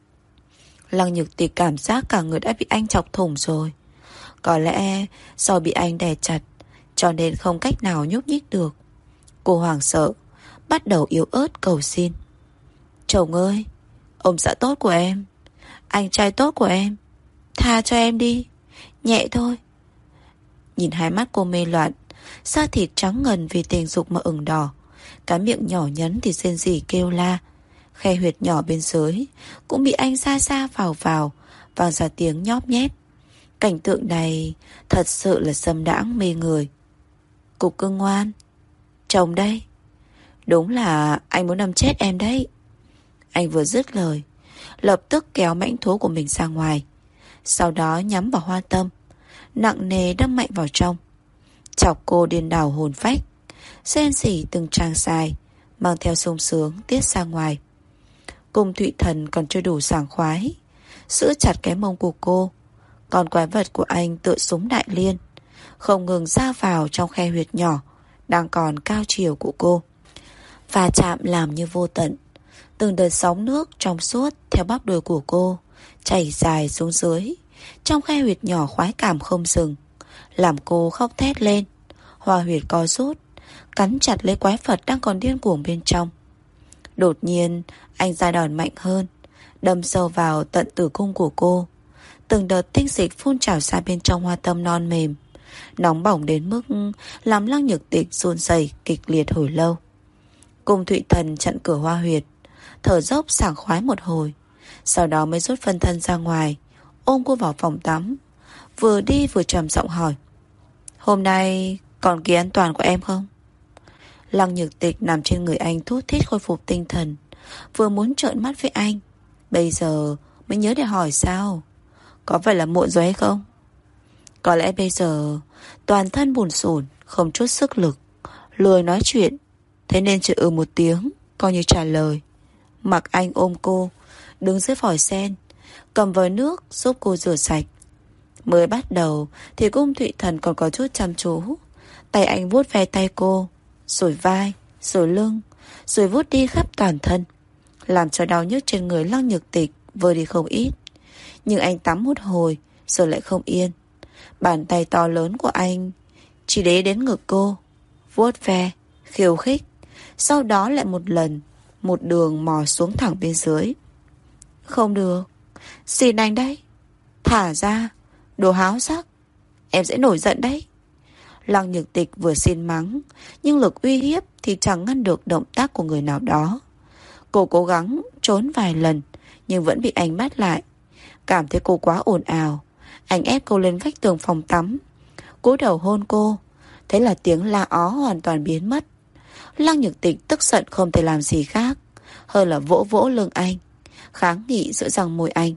Lăng Nhược Tịch cảm giác cả người đã bị anh chọc thủng rồi. Có lẽ do bị anh đè chặt, cho nên không cách nào nhúc nhích được. Cô hoảng sợ, bắt đầu yếu ớt cầu xin. Chồng ơi, ông xã tốt của em, anh trai tốt của em, tha cho em đi, nhẹ thôi. Nhìn hai mắt cô mê loạn, da thịt trắng ngần vì tình dục mà ửng đỏ, cái miệng nhỏ nhắn thì rên rỉ kêu la. Khe huyệt nhỏ bên dưới cũng bị anh xa xa vào vang ra tiếng nhóp nhép. Cảnh tượng này thật sự là xâm đãng mê người. Cục cưng ngoan, chồng đây. Đúng là anh muốn đâm chết em đấy. Anh vừa dứt lời, lập tức kéo mãnh thú của mình ra ngoài, sau đó nhắm vào hoa tâm, nặng nề đâm mạnh vào trong, chọc cô điên đảo hồn phách. Rên rỉ từng tràng dài mang theo sung sướng tiết ra ngoài. Cung Thụy Thần còn chưa đủ sảng khoái, giữ chặt cái mông của cô. Còn quái vật của anh tựa súng đại liên, không ngừng ra vào trong khe huyệt nhỏ đang còn cao chiều của cô. Và chạm làm như vô tận. Từng đợt sóng nước trong suốt theo bắp đùi của cô chảy dài xuống dưới, trong khe huyệt nhỏ khoái cảm không dừng, làm cô khóc thét lên. Hoa huyệt co rút, cắn chặt lấy quái vật đang còn điên cuồng bên trong. Đột nhiên anh ra đòn mạnh hơn, đâm sâu vào tận tử cung của cô. Từng đợt tinh dịch phun trào ra bên trong hoa tâm non mềm, nóng bỏng đến mức làm Lăng Nhược Tịch run rẩy kịch liệt hồi lâu. Cung Thụy Thần chặn cửa hoa huyệt, thở dốc sảng khoái một hồi, sau đó mới rút phân thân ra ngoài, ôm cô vào phòng tắm, vừa đi vừa trầm giọng hỏi: Hôm nay còn kỳ an toàn của em không? Lăng Nhược Tịch nằm trên người anh thút thít khôi phục tinh thần, vừa muốn trợn mắt với anh, bây giờ mới nhớ để hỏi sao. Có phải là muộn rồi hay không? Có lẽ bây giờ toàn thân bùn xủn, không chút sức lực, lười nói chuyện, thế nên chỉ một tiếng coi như trả lời. Mặc anh ôm cô, đứng dưới vòi sen, cầm vòi nước giúp cô rửa sạch. Mới bắt đầu thì Cung Thụy Thần còn có chút chăm chú. Tay anh vuốt ve tay cô, rồi vai, rồi lưng, rồi vuốt đi khắp toàn thân, làm cho đau nhức trên người Lăng Nhược Tịch vơi đi không ít. Nhưng anh tắm một hồi rồi lại không yên. Bàn tay to lớn của anh chỉ để đến ngực cô, vuốt ve, khiêu khích, sau đó lại một lần, một đường mò xuống thẳng bên dưới. Không được, xin anh đấy, thả ra, đồ háo sắc, em sẽ nổi giận đấy.
Lăng Nhược Tịch vừa xin mắng, nhưng lực uy hiếp thì chẳng ngăn được động tác của người nào đó. Cô cố gắng trốn vài lần, nhưng vẫn bị anh bắt lại. Cảm thấy cô quá ồn ào, anh ép cô lên vách tường phòng tắm, cúi đầu hôn cô. Thế là tiếng la ó hoàn toàn biến mất. Lăng Nhược Tịch tức giận không thể làm gì khác hơn là vỗ vỗ lưng anh, kháng nghị giữa răng môi anh.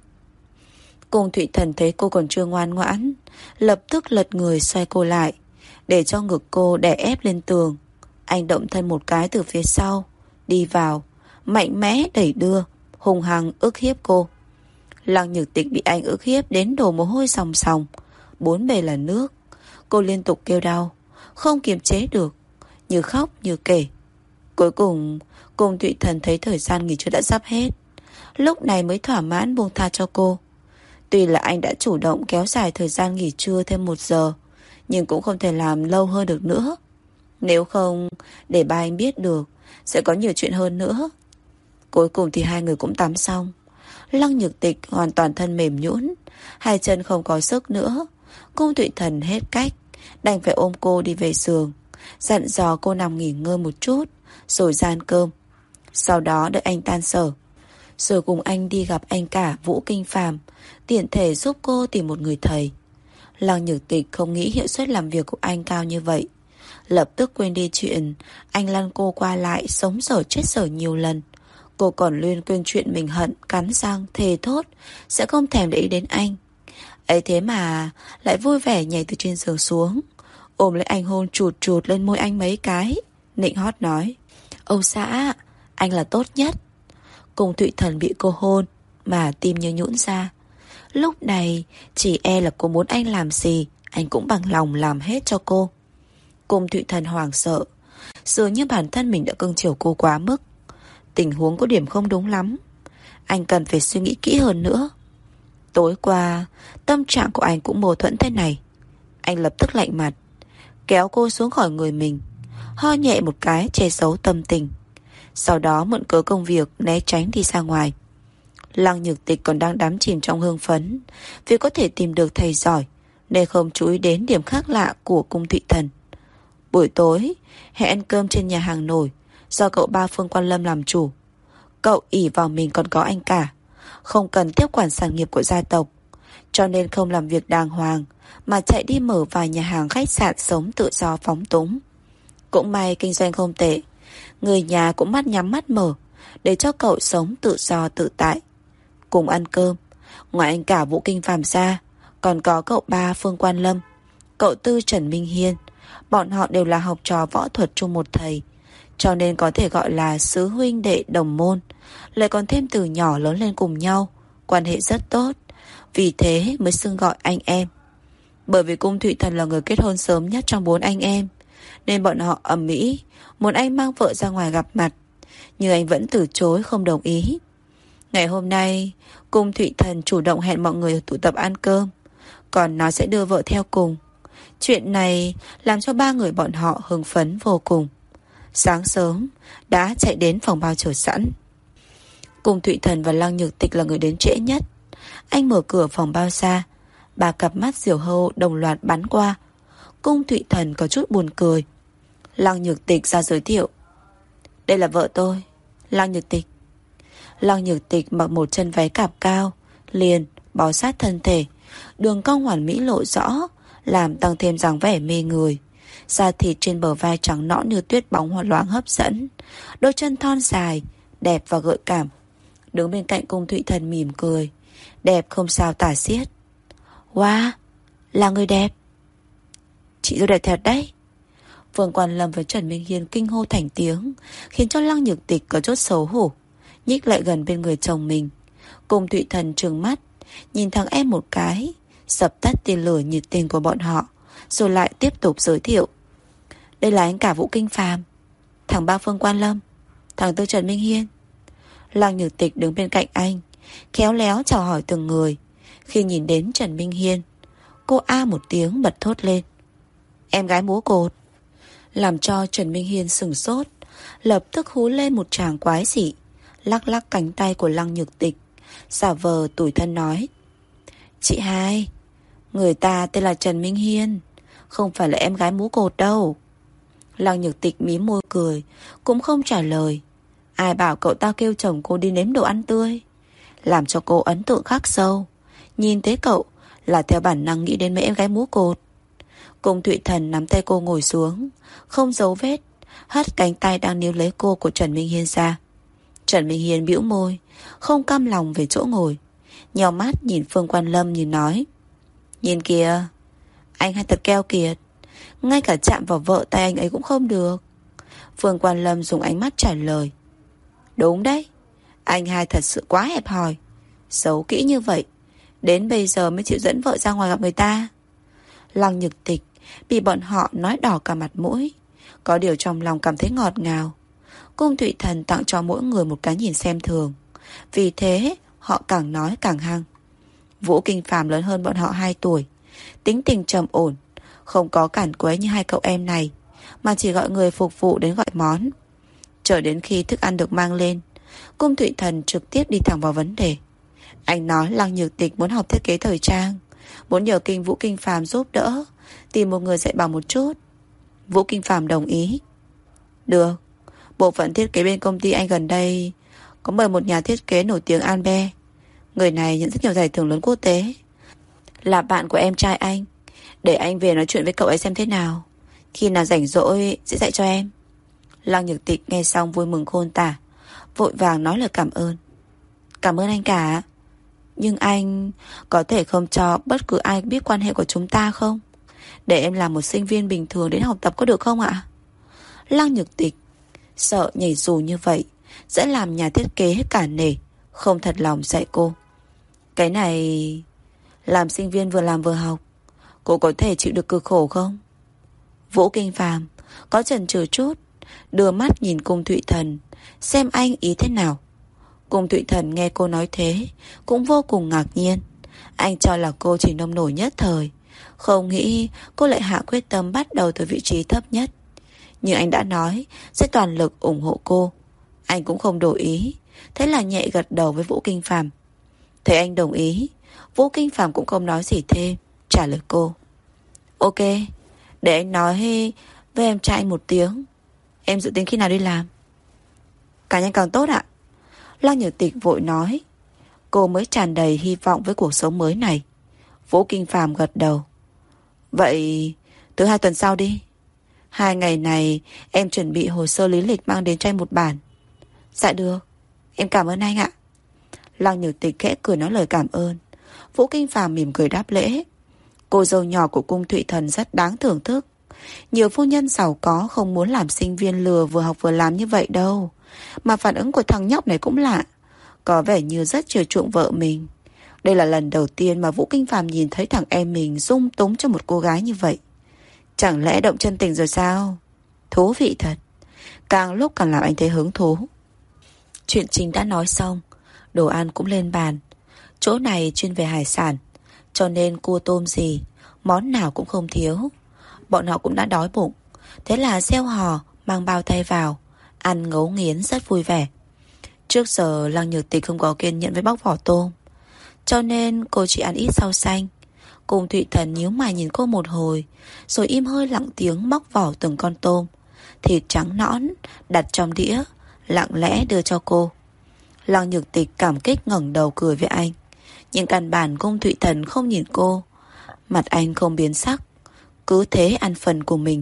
Cung Thụy Thần thấy cô còn chưa ngoan ngoãn, lập tức lật người xoay cô lại, để cho ngực cô đè ép lên tường. Anh động thân một cái từ phía sau, đi vào, mạnh mẽ đẩy đưa, hung hăng ức hiếp cô. Lăng Nhược Tịch bị anh ức hiếp đến đổ mồ hôi ròng ròng, bốn bề là nước. Cô liên tục kêu đau, không kiềm chế được, như khóc như kể. Cuối cùng Cung Thụy Thần thấy thời gian nghỉ trưa đã sắp hết, lúc này mới thỏa mãn buông tha cho cô. Tuy là anh đã chủ động kéo dài thời gian nghỉ trưa thêm 1 giờ, nhưng cũng không thể làm lâu hơn được nữa. Nếu không, để ba anh biết được, sẽ có nhiều chuyện hơn nữa. Cuối cùng thì hai người cũng tắm xong. Lăng Nhược Tịch hoàn toàn thân mềm nhũn, hai chân không có sức nữa. Cung Thụy Thần hết cách, đành phải ôm cô đi về giường, dặn dò cô nằm nghỉ ngơi một chút, rồi ra ăn cơm. Sau đó đợi anh tan sở, rồi cùng anh đi gặp anh cả Vũ Kinh Phàm, tiện thể giúp cô tìm một người thầy. Lăng Nhược Tịch không nghĩ hiệu suất làm việc của anh cao như vậy, lập tức quên đi chuyện anh lăn cô qua lại sống dở chết dở nhiều lần. Cô còn luyên quên chuyện mình hận, cắn răng thề thốt sẽ không thèm để ý đến anh. Ấy thế mà lại vui vẻ nhảy từ trên giường xuống, ôm lấy anh hôn chụt chụt lên môi anh mấy cái, nịnh hót nói: "Ông xã, anh là tốt nhất." Cung Thụy Thần bị cô hôn mà tim như nhũn ra. Lúc này chỉ e là cô muốn anh làm gì, anh cũng bằng lòng làm hết cho cô. Cung Thụy Thần hoảng sợ, dường như bản thân mình đã cưng chiều cô quá mức. Tình huống có điểm không đúng lắm, anh cần phải suy nghĩ kỹ hơn nữa. Tối qua tâm trạng của anh cũng mâu thuẫn thế này. Anh lập tức lạnh mặt, kéo cô xuống khỏi người mình, ho nhẹ một cái che giấu tâm tình. Sau đó mượn cớ công việc né tránh đi ra ngoài. Lăng Nhược Tịch còn đang đắm chìm trong hương phấn vì có thể tìm được thầy giỏi, nên không chú ý đến điểm khác lạ của Cung Thụy Thần. Buổi tối hẹn ăn cơm trên nhà hàng nổi do cậu ba Phương Quan Lâm làm chủ. Cậu ỷ vào mình còn có anh cả, không cần tiếp quản sản nghiệp của gia tộc, cho nên không làm việc đàng hoàng mà chạy đi mở vài nhà hàng khách sạn sống tự do phóng túng. Cũng may kinh doanh không tệ, người nhà cũng mắt nhắm mắt mở để cho cậu sống tự do tự tại. Cùng ăn cơm, ngoài anh cả Vũ Kinh Phàm ra, còn có cậu ba Phương Quan Lâm, cậu tư Trần Minh Hiên. Bọn họ đều là học trò võ thuật chung một thầy, cho nên có thể gọi là sư huynh đệ đồng môn, lại còn thêm từ nhỏ lớn lên cùng nhau, quan hệ rất tốt, vì thế mới xưng gọi anh em. Bởi vì Cung Thụy Thần là người kết hôn sớm nhất trong 4 anh em, nên bọn họ ầm ĩ muốn anh mang vợ ra ngoài gặp mặt, nhưng anh vẫn từ chối không đồng ý. Ngày hôm nay Cung Thụy Thần chủ động hẹn mọi người tụ tập ăn cơm, còn nói sẽ đưa vợ theo cùng. Chuyện này làm cho 3 người bọn họ hưng phấn vô cùng. Sáng sớm đã chạy đến phòng bao chờ sẵn. Cung Thụy Thần và Lăng Nhược Tịch là người đến trễ nhất. Anh mở cửa phòng bao ra, 3 cặp mắt diều hâu đồng loạt bắn qua. Cung Thụy Thần có chút buồn cười. Lăng Nhược Tịch ra giới thiệu: "Đây là vợ tôi, Lăng Nhược Tịch." Lăng Nhược Tịch mặc một chân váy cạp cao, liền bó sát thân thể, đường cong hoàn mỹ lộ rõ, làm tăng thêm dáng vẻ mê người. Da thịt trên bờ vai trắng nõn như tuyết bóng hoa loáng hấp dẫn, đôi chân thon dài, đẹp và gợi cảm. Đứng bên cạnh Cung Thụy Thần mỉm cười, đẹp không sao tả xiết. Wow, là người đẹp. Chị dâu đẹp thật đấy. Phương Quan Lâm với Trần Minh Hiên kinh hô thành tiếng, khiến cho Lăng Nhược Tịch có chút xấu hổ, nhích lại gần bên người chồng mình. Cung Thụy Thần trừng mắt nhìn thằng em một cái, dập tắt tia lửa nhiệt tình của bọn họ, rồi lại tiếp tục giới thiệu: "Đây là anh cả Vũ Kinh Phàm, thằng ba Phương Quan Lâm, thằng tư Trần Minh Hiên." Lăng Nhược Tịch đứng bên cạnh anh, khéo léo chào hỏi từng người. Khi nhìn đến Trần Minh Hiên, cô a một tiếng bật thốt lên: "Em gái múa cột." Làm cho Trần Minh Hiên sửng sốt, lập tức hú lên một tràng quái dị, lắc lắc cánh tay của Lăng Nhược Tịch, giả vờ tủi thân nói: "Chị hai, người ta tên là Trần Minh Hiên, Không phải là em gái mú cột đâu. Lăng Nhược Tịch mím môi cười, cũng không trả lời. Ai bảo cậu ta kêu chồng cô đi nếm đồ ăn tươi, làm cho cô ấn tượng khắc sâu. Nhìn thấy cậu là theo bản năng nghĩ đến mấy em gái mú cột. Cung Thụy Thần nắm tay cô ngồi xuống, không giấu vết, hất cánh tay đang níu lấy cô của Trần Minh Hiên ra. Trần Minh Hiên bĩu môi, không cam lòng về chỗ ngồi, nheo mắt nhìn Phương Quan Lâm nhìn nói: Nhìn kìa, anh hay thật keo kiệt, ngay cả chạm vào vợ tay anh ấy cũng không được. Phương Quan Lâm dùng ánh mắt trả lời: Đúng đấy, anh hai thật sự quá hẹp hòi, xấu kỹ như vậy, đến bây giờ mới chịu dẫn vợ ra ngoài gặp người ta. Lăng Nhược Tịch bị bọn họ nói đỏ cả mặt mũi, có điều trong lòng cảm thấy ngọt ngào. Cung Thụy Thần tặng cho mỗi người một cái nhìn xem thường, vì thế họ càng nói càng hăng. Vũ Kinh Phàm lớn hơn bọn họ 2 tuổi, tính tình trầm ổn, không có cản quấy như hai cậu em này, mà chỉ gọi người phục vụ đến gọi món. Chờ đến khi thức ăn được mang lên, Cung Thụy Thần trực tiếp đi thẳng vào vấn đề. Anh nói Lăng Nhược Tịch muốn học thiết kế thời trang, muốn nhờ Vũ Kinh Phàm giúp đỡ, tìm một người dạy bảo một chút. Vũ Kinh Phàm đồng ý. Được, bộ phận thiết kế bên công ty anh gần đây có mời một nhà thiết kế nổi tiếng Albert. Người này nhận rất nhiều giải thưởng lớn quốc tế, là bạn của em trai anh. Để anh về nói chuyện với cậu ấy xem thế nào, khi nào rảnh rỗi sẽ dạy cho em. Lăng Nhược Tịch nghe xong vui mừng khôn tả, vội vàng nói lời cảm ơn. Cảm ơn anh cả, nhưng anh có thể không cho bất cứ ai biết quan hệ của chúng ta không? Để em làm một sinh viên bình thường đến học tập có được không ạ? Lăng Nhược Tịch sợ nhảy dù như vậy sẽ làm nhà thiết kế hết cả nể, không thật lòng dạy cô. Cái này làm sinh viên vừa làm vừa học, cô có thể chịu được cực khổ không? Vũ Kinh Phàm có chần chừ chút, đưa mắt nhìn Cung Thụy Thần, xem anh ý thế nào. Cung Thụy Thần nghe cô nói thế cũng vô cùng ngạc nhiên. Anh cho là cô chỉ nông nổi nhất thời, không nghĩ cô lại hạ quyết tâm bắt đầu từ vị trí thấp nhất. Nhưng anh đã nói sẽ toàn lực ủng hộ cô, anh cũng không đổi ý, thế là nhẹ gật đầu với Vũ Kinh Phàm. Thấy anh đồng ý, Vũ Kinh Phàm cũng không nói gì thêm, trả lời cô: Ok, để anh nói với em trai anh một tiếng. Em dự tính khi nào đi làm? Càng nhanh càng tốt ạ. Lăng Nhược Tịch vội nói. Cô mới tràn đầy hy vọng với cuộc sống mới này. Vũ Kinh Phàm gật đầu. Vậy thứ 2 tuần sau đi. 2 ngày này em chuẩn bị hồ sơ lý lịch mang đến cho anh một bản. Dạ được, em cảm ơn anh ạ. Lăng Nhược Tịch khẽ cười nói lời cảm ơn. Vũ Kinh Phàm mỉm cười đáp lễ. Cô dâu nhỏ của Cung Thụy Thần rất đáng thưởng thức. Nhiều phu nhân giàu có không muốn làm sinh viên lừa vừa học vừa làm như vậy đâu. Mà phản ứng của thằng nhóc này cũng lạ, có vẻ như rất chiều chuộng vợ mình. Đây là lần đầu tiên mà Vũ Kinh Phàm nhìn thấy thằng em mình dung túng cho một cô gái như vậy. Chẳng lẽ động chân tình rồi sao? Thú vị thật. Càng lúc càng làm anh thấy hứng thú. Chuyện chính đã nói xong, đồ ăn cũng lên bàn. Chỗ này chuyên về hải sản, cho nên cua tôm gì món nào cũng không thiếu. Bọn họ cũng đã đói bụng, thế là reo hò mang bao tay vào, ăn ngấu nghiến rất vui vẻ. Trước giờ Lăng Nhược Tịch không có kiên nhẫn với bóc vỏ tôm, cho nên cô chỉ ăn ít rau xanh. Cung Thụy Thần nhíu mày nhìn cô một hồi, rồi im hơi lặng tiếng bóc vỏ từng con tôm, thịt trắng nõn đặt trong đĩa, lặng lẽ đưa cho cô. Lăng Nhược Tịch cảm kích ngẩng đầu cười với anh, nhưng căn bản Cung Thụy Thần không nhìn cô. Mặt anh không biến sắc, cứ thế ăn phần của mình.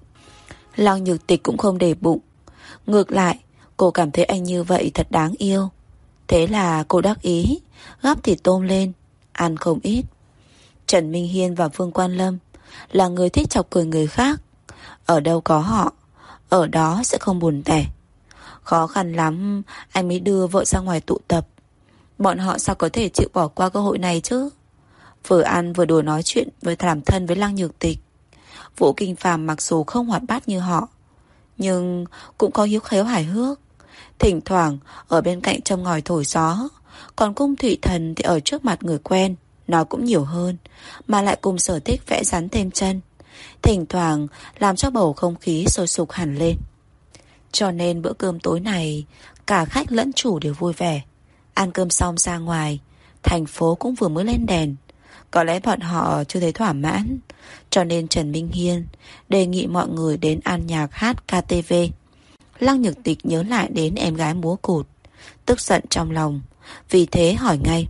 Lăng Nhược Tịch cũng không để bụng, ngược lại cô cảm thấy anh như vậy thật đáng yêu. Thế là cô đắc ý gắp thịt tôm lên, ăn không ít. Trần Minh Hiên và Phương Quan Lâm là người thích chọc cười người khác. Ở đâu có họ, ở đó sẽ không buồn tẻ. Khó khăn lắm anh mới đưa vợ ra ngoài tụ tập. Bọn họ sao có thể chịu bỏ qua cơ hội này chứ? Vừa ăn vừa đùa nói chuyện với làm thân với Lăng Nhược Tịch. Vũ Kinh Phàm mặc dù không hoạt bát như họ, nhưng cũng có hiếu khéo hài hước, thỉnh thoảng ở bên cạnh châm ngòi thổi gió. Còn Cung Thụy Thần thì ở trước mặt người quen nói cũng nhiều hơn, mà lại cùng sở thích vẽ rắn thêm chân, thỉnh thoảng làm cho bầu không khí sôi sục hẳn lên. Cho nên bữa cơm tối này cả khách lẫn chủ đều vui vẻ. Ăn cơm xong ra ngoài, thành phố cũng vừa mới lên đèn. Có lẽ bọn họ chưa thấy thỏa mãn, cho nên Trần Minh Hiên đề nghị mọi người đến ăn nhạc hát KTV. Lăng Nhược Tịch nhớ lại đến em gái múa cột, tức giận trong lòng, vì thế hỏi ngay: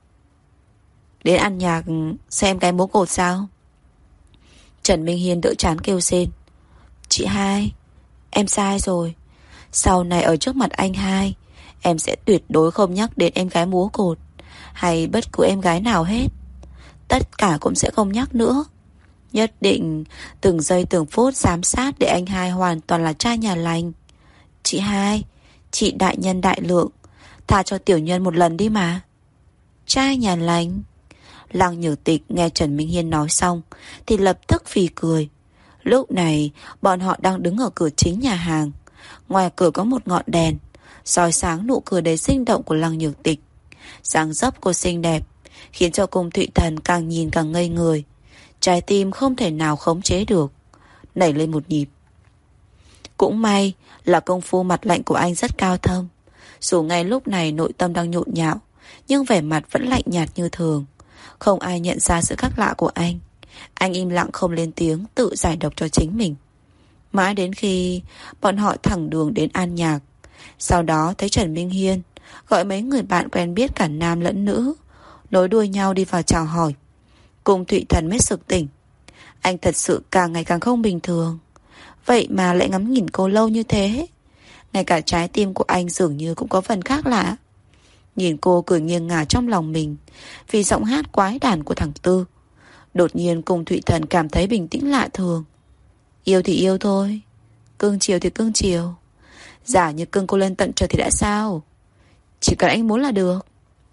đến ăn nhạc xem cái múa cột sao? Trần Minh Hiên đỡ chán kêu rên: chị hai, em sai rồi. Sau này ở trước mặt anh hai, em sẽ tuyệt đối không nhắc đến em gái múa cột hay bất cứ em gái nào hết. Tất cả cũng sẽ không nhắc nữa. Nhất định từng giây từng phút giám sát để anh hai hoàn toàn là trai nhà lành. Chị hai, chị đại nhân đại lượng, tha cho tiểu nhân một lần đi mà. Trai nhà lành? Lăng Nhược Tịch nghe Trần Minh Hiên nói xong thì lập tức phì cười. Lúc này bọn họ đang đứng ở cửa chính nhà hàng. Ngoài cửa có một ngọn đèn soi sáng nụ cười đầy sinh động của Lăng Nhược Tịch. Dáng dấp cô xinh đẹp khiến cho Cung Thụy Thần càng nhìn càng ngây người. Trái tim không thể nào khống chế được, nảy lên một nhịp. Cũng may là công phu mặt lạnh của anh rất cao thâm. Dù ngay lúc này nội tâm đang nhộn nhạo, nhưng vẻ mặt vẫn lạnh nhạt như thường. Không ai nhận ra sự khác lạ của anh. Anh im lặng không lên tiếng, tự giải độc cho chính mình. Mãi đến khi bọn họ thẳng đường đến an nhạc. Sau đó thấy Trần Minh Hiên gọi mấy người bạn quen biết cả nam lẫn nữ, nối đuôi nhau đi vào chào hỏi. Cung Thụy Thần mới sực tỉnh. Anh thật sự càng ngày càng không bình thường. Vậy mà lại ngắm nhìn cô lâu như thế. Ngay cả trái tim của anh dường như cũng có phần khác lạ. Nhìn cô cười nghiêng ngả trong lòng mình vì giọng hát quái đản của thằng Tư. Đột nhiên Cung Thụy Thần cảm thấy bình tĩnh lạ thường. Yêu thì yêu thôi, cưng chiều thì cưng chiều. Giả như cưng cô lên tận trời thì đã sao? Chỉ cần anh muốn là được.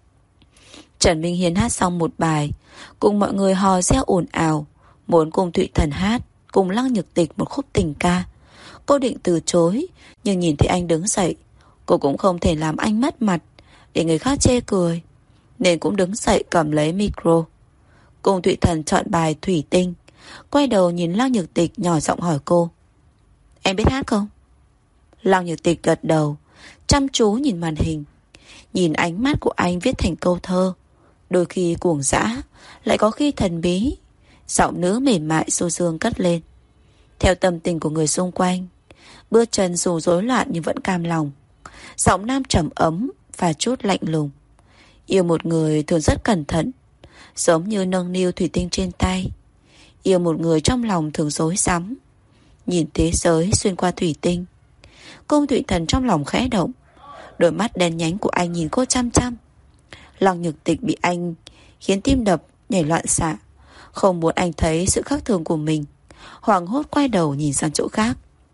Trần Minh Hiên hát xong một bài, cùng mọi người hò reo ồn ào, muốn Cung Thụy Thần hát cùng Lăng Nhược Tịch một khúc tình ca. Cô định từ chối, nhưng nhìn thấy anh đứng dậy, cô cũng không thể làm anh mất mặt để người khác chê cười, nên cũng đứng dậy cầm lấy micro. Cung Thụy Thần chọn bài Thủy Tinh, quay đầu nhìn Lăng Nhược Tịch nhỏ giọng hỏi cô: em biết hát không? Lăng Nhược Tịch gật đầu, chăm chú nhìn màn hình. Nhìn ánh mắt của anh viết thành câu thơ, đôi khi cuồng dã, lại có khi thần bí. Giọng nữ mềm mại du dương cất lên theo tâm tình của người xung quanh. Bước chân dù rối loạn nhưng vẫn cam lòng. Giọng nam trầm ấm và chút lạnh lùng. Yêu một người thường rất cẩn thận, giống như nâng niu thủy tinh trên tay. Yêu một người trong lòng thường rối rắm, nhìn thế giới xuyên qua thủy tinh. Cung Thụy Thần trong lòng khẽ động. Đôi mắt đen nhánh của anh nhìn cô chăm chăm. Lăng Nhược Tịch bị anh khiến tim đập nhảy loạn xạ, không muốn anh thấy sự khác thường của mình, hoảng hốt quay đầu nhìn sang chỗ khác.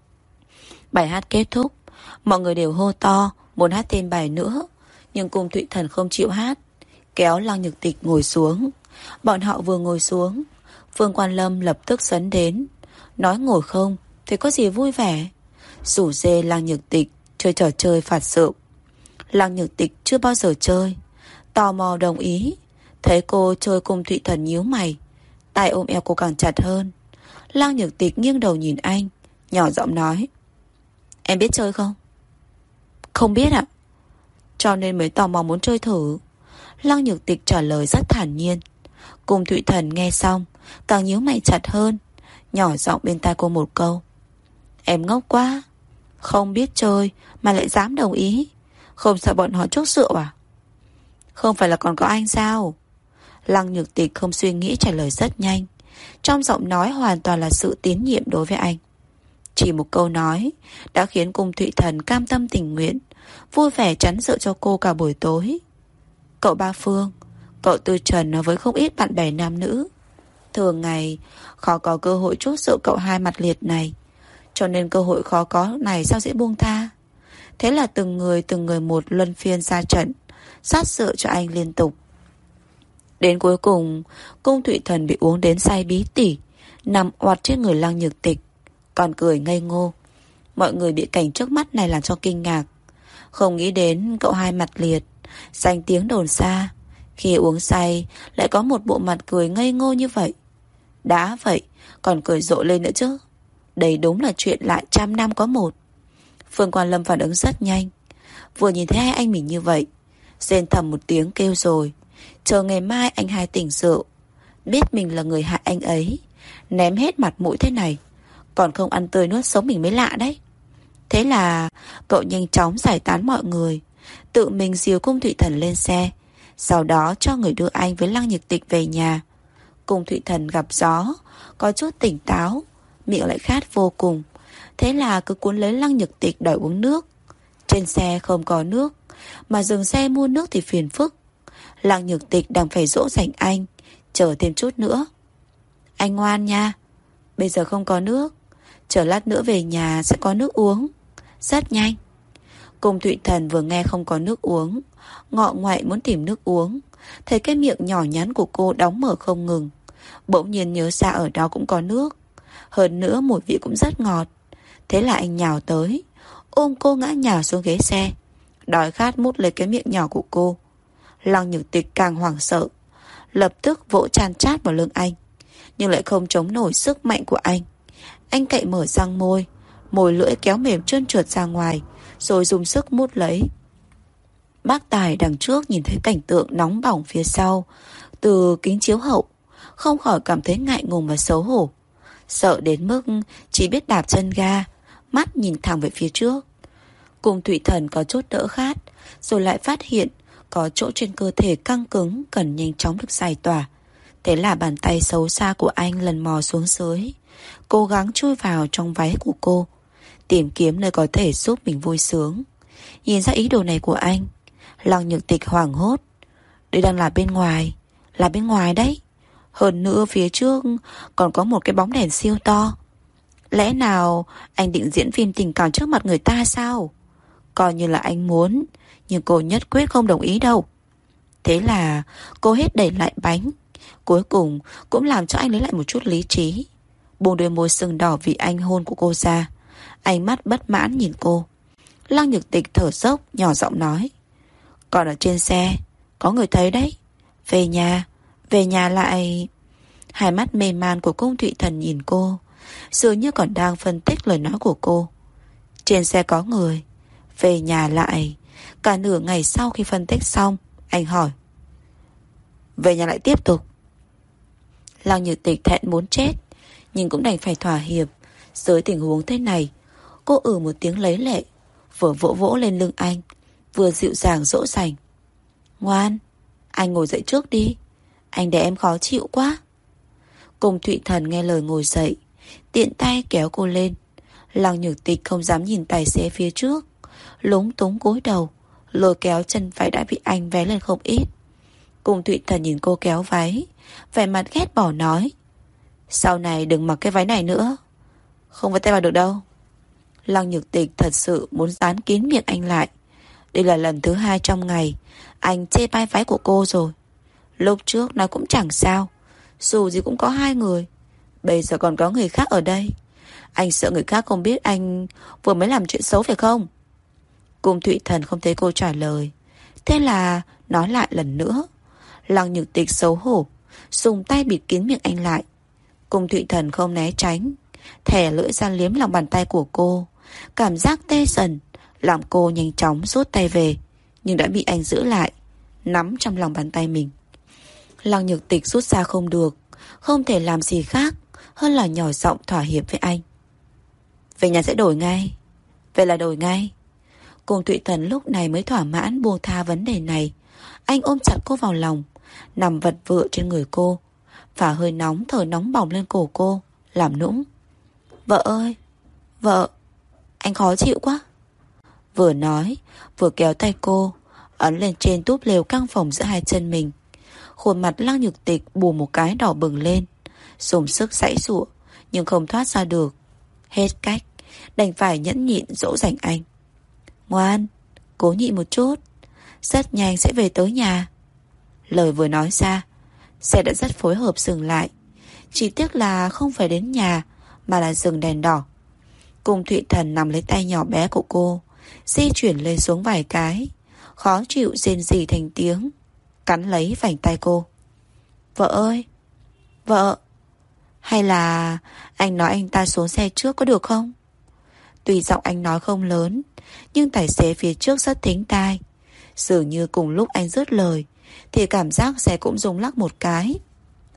Bài hát kết thúc, mọi người đều hô to muốn hát thêm bài nữa, nhưng Cung Thụy Thần không chịu hát, kéo Lăng Nhược Tịch ngồi xuống. Bọn họ vừa ngồi xuống, Phương Quan Lâm lập tức sấn đến, nói ngồi không thì có gì vui vẻ, rủ dê Lăng Nhược Tịch chơi trò chơi phạt rượu. Lăng Nhược Tịch chưa bao giờ chơi, tò mò đồng ý. Thấy cô chơi Cung Thụy Thần nhíu mày, tay ôm eo cô càng chặt hơn. Lăng Nhược Tịch nghiêng đầu nhìn anh, nhỏ giọng nói: em biết chơi không? Không biết ạ. Cho nên mới tò mò muốn chơi thử. Lăng Nhược Tịch trả lời rất thản nhiên. Cung Thụy Thần nghe xong càng nhíu mày chặt hơn, nhỏ giọng bên tai cô một câu: em ngốc quá, không biết chơi mà lại dám đồng ý. Không sợ bọn họ chốt rượu à? Không phải là còn có anh sao? Lăng Nhược Tịch không suy nghĩ trả lời rất nhanh. Trong giọng nói hoàn toàn là sự tín nhiệm đối với anh. Chỉ một câu nói đã khiến Cung Thụy Thần cam tâm tình nguyện, vui vẻ chắn rượu cho cô cả buổi tối. Cậu Ba Phương, cậu Tư Trần với không ít bạn bè nam nữ, thường ngày khó có cơ hội chốt rượu cậu hai mặt liệt này, cho nên cơ hội khó có này sao dễ buông tha. Thế là từng người một luân phiên ra trận, sát rượu cho anh liên tục. Đến cuối cùng, Cung Thụy Thần bị uống đến say bí tỉ, nằm oặt trên người Lăng Nhược Tịch, còn cười ngây ngô. Mọi người bị cảnh trước mắt này làm cho kinh ngạc. Không nghĩ đến cậu hai mặt liệt, danh tiếng đồn xa, khi uống say lại có một bộ mặt cười ngây ngô như vậy. Đã vậy còn cười rộ lên nữa chứ. Đây đúng là chuyện lại 100 năm có một. Phương Quan Lâm phản ứng rất nhanh. Vừa nhìn thấy hai anh mình như vậy, rên thầm một tiếng kêu rồi: chờ ngày mai anh hai tỉnh rượu, biết mình là người hại anh ấy, ném hết mặt mũi thế này, còn không ăn tươi nuốt sống mình mới lạ đấy. Thế là cậu nhanh chóng giải tán mọi người, tự mình dìu Cung Thụy Thần lên xe, sau đó cho người đưa anh với Lăng Nhược Tịch về nhà. Cung Thụy Thần gặp gió, có chút tỉnh táo, miệng lại khát vô cùng. Thế là cứ cuốn lấy Lăng Nhược Tịch đòi uống nước. Trên xe không có nước, mà dừng xe mua nước thì phiền phức. Lăng Nhược Tịch đành phải dỗ dành anh, chờ thêm chút nữa. Anh ngoan nha, bây giờ không có nước, chờ lát nữa về nhà sẽ có nước uống, rất nhanh. Cung Thụy Thần vừa nghe không có nước uống, ngọ ngoại muốn tìm nước uống, thấy cái miệng nhỏ nhắn của cô đóng mở không ngừng. Bỗng nhiên nhớ ra ở đó cũng có nước, hơn nữa mùi vị cũng rất ngọt. Thế là anh nhào tới, ôm cô ngã nhào xuống ghế xe, đói khát mút lấy cái miệng nhỏ của cô. Lăng Nhược Tịch càng hoảng sợ, lập tức vỗ chan chát vào lưng anh, nhưng lại không chống nổi sức mạnh của anh. Anh cậy mở răng môi, môi lưỡi kéo mềm trơn trượt ra ngoài, rồi dùng sức mút lấy. Bác Tài đằng trước nhìn thấy cảnh tượng nóng bỏng phía sau từ kính chiếu hậu, không khỏi cảm thấy ngại ngùng và xấu hổ, sợ đến mức chỉ biết đạp chân ga, mắt nhìn thẳng về phía trước. Cung Thụy Thần có chút đỡ khát, rồi lại phát hiện có chỗ trên cơ thể căng cứng cần nhanh chóng được giải tỏa. Thế là bàn tay xấu xa của anh lần mò xuống dưới, cố gắng chui vào trong váy của cô, tìm kiếm nơi có thể giúp mình vui sướng. Nhìn ra ý đồ này của anh, Lăng Nhược Tịch hoảng hốt. Đây đang là bên ngoài đấy. Hơn nữa phía trước còn có một cái bóng đèn siêu to. Lẽ nào anh định diễn phim tình cảm trước mặt người ta sao? Coi như là anh muốn, nhưng cô nhất quyết không đồng ý đâu. Thế là cô hết đẩy lại bánh, cuối cùng cũng làm cho anh lấy lại một chút lý trí, buông đôi môi sưng đỏ vì anh hôn của cô ra. Ánh mắt bất mãn nhìn cô. Lăng Nhược Tịch thở dốc nhỏ giọng nói: còn ở trên xe có người thấy đấy. Về nhà lại. Hai mắt mê man của Cung Thụy Thần nhìn cô, dường như còn đang phân tích lời nói của cô. Trên xe có người, về nhà lại. Cả nửa ngày sau khi phân tích xong, anh hỏi: về nhà lại tiếp tục? Lăng Nhược Tịch thẹn muốn chết, nhưng cũng đành phải thỏa hiệp. Dưới tình huống thế này, cô một tiếng lấy lệ, vừa vỗ vỗ lên lưng anh, vừa dịu dàng dỗ dành: ngoan, anh ngồi dậy trước đi, anh để em khó chịu quá. Cung Thụy Thần nghe lời ngồi dậy, tiện tay kéo cô lên. Lăng Nhược Tịch không dám nhìn tài xế phía trước, lúng túng cúi đầu, lôi kéo chân váy đã bị anh vé lên không ít. Cung Thụy Thần nhìn cô kéo váy, vẻ mặt ghét bỏ nói: sau này đừng mặc cái váy này nữa, không có tay vào được đâu. Lăng Nhược Tịch thật sự muốn dán kín miệng anh lại. Đây là lần thứ 2 trong ngày anh chê bai váy của cô rồi. Lúc trước nói cũng chẳng sao, dù gì cũng có 2 người, bây giờ còn có người khác ở đây. Anh sợ người khác không biết anh vừa mới làm chuyện xấu phải không? Cung Thụy Thần không thấy cô trả lời, thế là nói lại lần nữa. Lăng Nhược Tịch xấu hổ, dùng tay bịt kín miệng anh lại. Cung Thụy Thần không né tránh, thè lưỡi ra liếm lòng bàn tay của cô. Cảm giác tê dần làm cô nhanh chóng rút tay về, nhưng đã bị anh giữ lại, nắm trong lòng bàn tay mình. Lăng Nhược Tịch rút ra không được, không thể làm gì khác hơn là nhỏ giọng thỏa hiệp với anh: về nhà sẽ đổi ngay. Vậy là đổi ngay. Cung Thụy Thần lúc này mới thỏa mãn buông tha vấn đề này. Anh ôm chặt cô vào lòng, nằm vật vựa trên người cô, và hơi nóng thở nóng bỏng lên cổ cô, làm nũng: vợ ơi, vợ, anh khó chịu quá. Vừa nói vừa kéo tay cô ấn lên trên túp lều căng phòng giữa hai chân mình. Khuôn mặt Lăng Nhược Tịch bù một cái đỏ bừng lên, dùng sức giãy giụa nhưng không thoát ra được. Hết cách, đành phải nhẫn nhịn dỗ dành anh: ngoan, cố nhịn một chút, rất nhanh sẽ về tới nhà. Lời vừa nói ra, xe đã rất phối hợp dừng lại. Chỉ tiếc là không phải đến nhà, mà là dừng đèn đỏ. Cung Thụy Thần nằm lấy tay nhỏ bé của cô, di chuyển lên xuống vài cái, khó chịu rên rỉ thành tiếng, cắn lấy vành tay cô: vợ ơi, vợ, hay là anh nói anh ta xuống xe trước có được không? Tuy giọng anh nói không lớn, nhưng tài xế phía trước rất thính tai. Dường như cùng lúc anh dứt lời thì cảm giác xe cũng rung lắc một cái.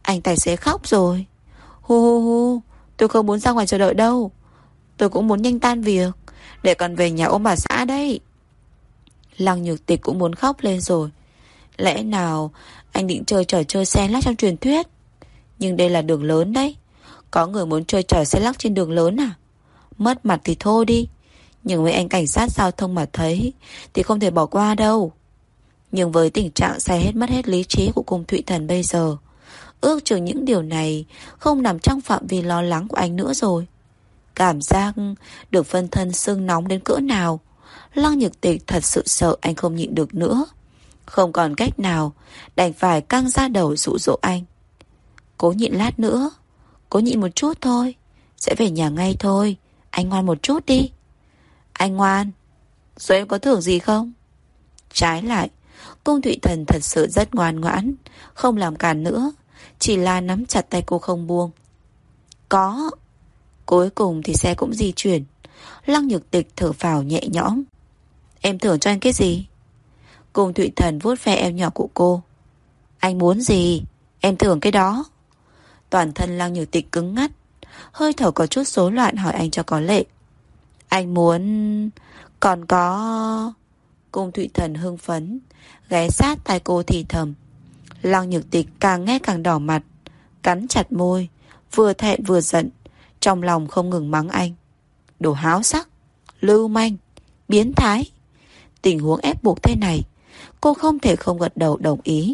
Anh tài xế khóc rồi. Hu hu hu, tôi không muốn ra ngoài chờ đợi đâu. Tôi cũng muốn nhanh tan việc để còn về nhà ôm bà xã đấy. Lăng Nhược Tịch cũng muốn khóc lên rồi. Lẽ nào anh định chơi trò chơi xe lắc trong truyền thuyết? Nhưng đây là đường lớn đấy. Có người muốn chơi trò xe lắc trên đường lớn à? Mất mặt thì thôi đi, nhưng với anh cảnh sát giao thông mà thấy thì không thể bỏ qua đâu. Nhưng với tình trạng say mất hết lý trí của Cung Thụy Thần bây giờ, ước chừng những điều này không nằm trong phạm vi lo lắng của anh nữa rồi. Cảm giác được phân thân sưng nóng đến cỡ nào. Lăng Nhược Tịch thật sự sợ anh không nhịn được nữa. Không còn cách nào, đành phải căng ra đầu dụ dỗ anh. Cố nhịn lát nữa, cố nhịn một chút thôi, sẽ về nhà ngay thôi. Anh ngoan một chút đi. Anh ngoan. Rồi em có thưởng gì không? Trái lại, Cung Thụy Thần thật sự rất ngoan ngoãn, không làm cản nữa, chỉ là nắm chặt tay cô không buông. Có. Cuối cùng thì xe cũng di chuyển. Lăng Nhược Tịch thở phào nhẹ nhõm. Em thưởng cho anh cái gì? Cung Thụy Thần vuốt ve eo nhỏ của cô. Anh muốn gì em thưởng cái đó. Toàn thân Lăng Nhược Tịch cứng ngắt, hơi thở có chút rối loạn hỏi anh cho có lệ. Anh muốn... Còn có... Cung Thụy Thần hưng phấn ghé sát tai cô thì thầm. Lăng Nhược Tịch càng nghe càng đỏ mặt, cắn chặt môi, vừa thẹn vừa giận, trong lòng không ngừng mắng anh. Đồ háo sắc, lưu manh, biến thái. Tình huống ép buộc thế này, cô không thể không gật đầu đồng ý.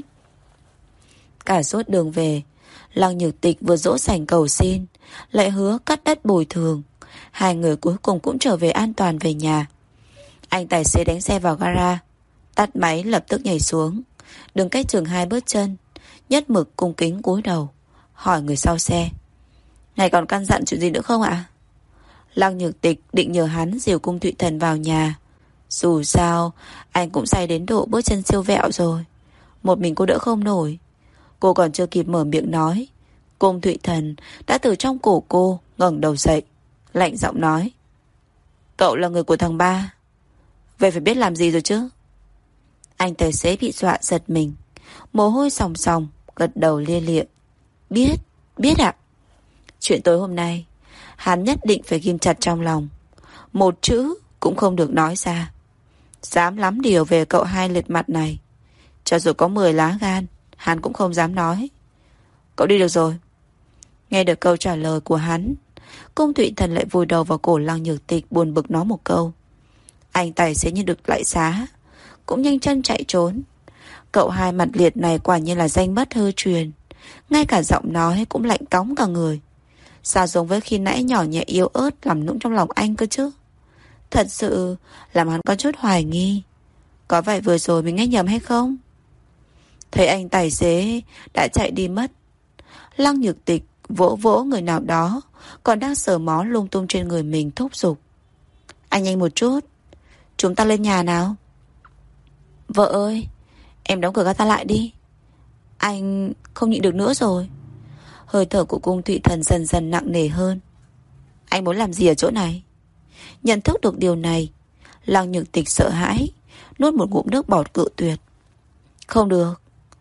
Cả suốt đường về, Lăng Nhược Tịch vừa dỗ dành cầu xin, lại hứa cắt đất bồi thường. Hai người cuối cùng cũng trở về an toàn về nhà. Anh tài xế đánh xe vào gara, tắt máy lập tức nhảy xuống, đứng cách chừng 2 bước chân, nhất mực cung kính cúi đầu, hỏi người sau xe. Này còn căn dặn chuyện gì nữa không ạ? Lăng Nhược Tịch định nhờ hắn dìu Cung Thụy Thần vào nhà. Dù sao anh cũng say đến độ bước chân siêu vẹo rồi, một mình cô đỡ không nổi. Cô còn chưa kịp mở miệng nói, Cung Thụy Thần đã từ trong cổ cô ngẩng đầu dậy, lạnh giọng nói. Cậu là người của thằng ba, vậy phải biết làm gì rồi chứ? Anh tài xế bị dọa giật mình, mồ hôi sòng sòng, gật đầu lia lịa. Biết ạ. Chuyện tối hôm nay hắn nhất định phải ghim chặt trong lòng, một chữ cũng không được nói ra. Dám lắm điều về cậu hai lật mặt này, cho dù có 10 lá gan, hắn cũng không dám nói. Cậu đi được rồi. Nghe được câu trả lời của hắn, Cung Thụy Thần lại vùi đầu vào cổ Lăng Nhược Tịch, buồn bực nói một câu. Anh tài xế như được lại xá, cũng nhanh chân chạy trốn. Cậu hai mặt liệt này quả nhiên là danh bất hư truyền, ngay cả giọng nói cũng lạnh cóng cả người. Sao giống với khi nãy nhỏ nhẹ yếu ớt làm nũng trong lòng anh cơ chứ? Thật sự làm hắn có chút hoài nghi, có phải vừa rồi mình nghe nhầm hay không? Thấy anh tài xế đã chạy đi mất, Lăng Nhược Tịch vỗ vỗ người nào đó còn đang sờ mó lung tung trên người mình, thúc giục. Anh nhanh một chút, chúng ta lên nhà nào. Vợ ơi, em đóng cửa ta lại đi, anh không nhịn được nữa rồi. Hơi thở của Cung Thụy Thần dần dần nặng nề hơn. Anh muốn làm gì ở chỗ này? Nhận thức được điều này, Lăng Nhược Tịch sợ hãi, nuốt một ngụm nước bọt cự tuyệt. Không được,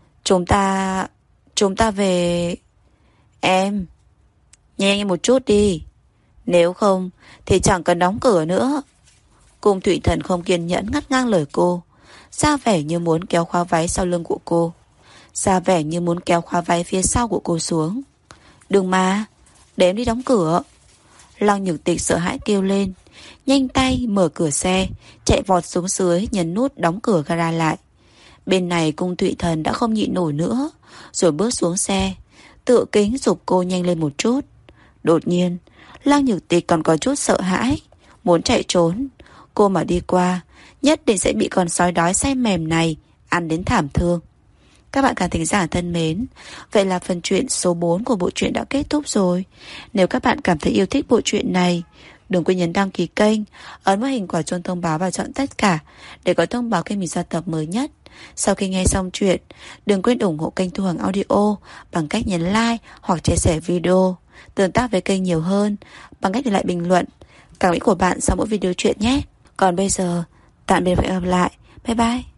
chúng ta về. Em nhanh một chút đi, nếu không thì chẳng cần đóng cửa nữa. Cung Thụy Thần không kiên nhẫn ngắt ngang lời cô, ra vẻ như muốn kéo khóa váy sau lưng của cô, ra vẻ như muốn kéo khóa váy phía sau của cô xuống. Đừng mà, để em đi đóng cửa. Lăng Nhược Tịch sợ hãi kêu lên, nhanh tay mở cửa xe, chạy vọt xuống dưới, nhấn nút đóng cửa gara lại. Bên này Cung Thụy Thần đã không nhịn nổi nữa, rồi bước xuống xe, tự kính giục cô nhanh lên một chút. Đột nhiên Lăng Nhược Tịch còn có chút sợ hãi, muốn chạy trốn. Cô mà đi qua, nhất định sẽ bị con sói đói say mềm này ăn đến thảm thương. Các bạn khán thính giả thân mến, vậy là phần truyện số 4 của bộ truyện đã kết thúc rồi. Nếu các bạn cảm thấy yêu thích bộ truyện này, đừng quên nhấn đăng ký kênh, ấn vào hình quả chuông thông báo và chọn tất cả để có thông báo khi mình ra tập mới nhất. Sau khi nghe xong chuyện, đừng quên ủng hộ kênh Thu Hằng Audio bằng cách nhấn like hoặc chia sẻ video, tương tác với kênh nhiều hơn bằng cách để lại bình luận cảm nghĩ của bạn sau mỗi video truyện nhé. Còn bây giờ, tạm biệt và hẹn gặp lại. Bye bye.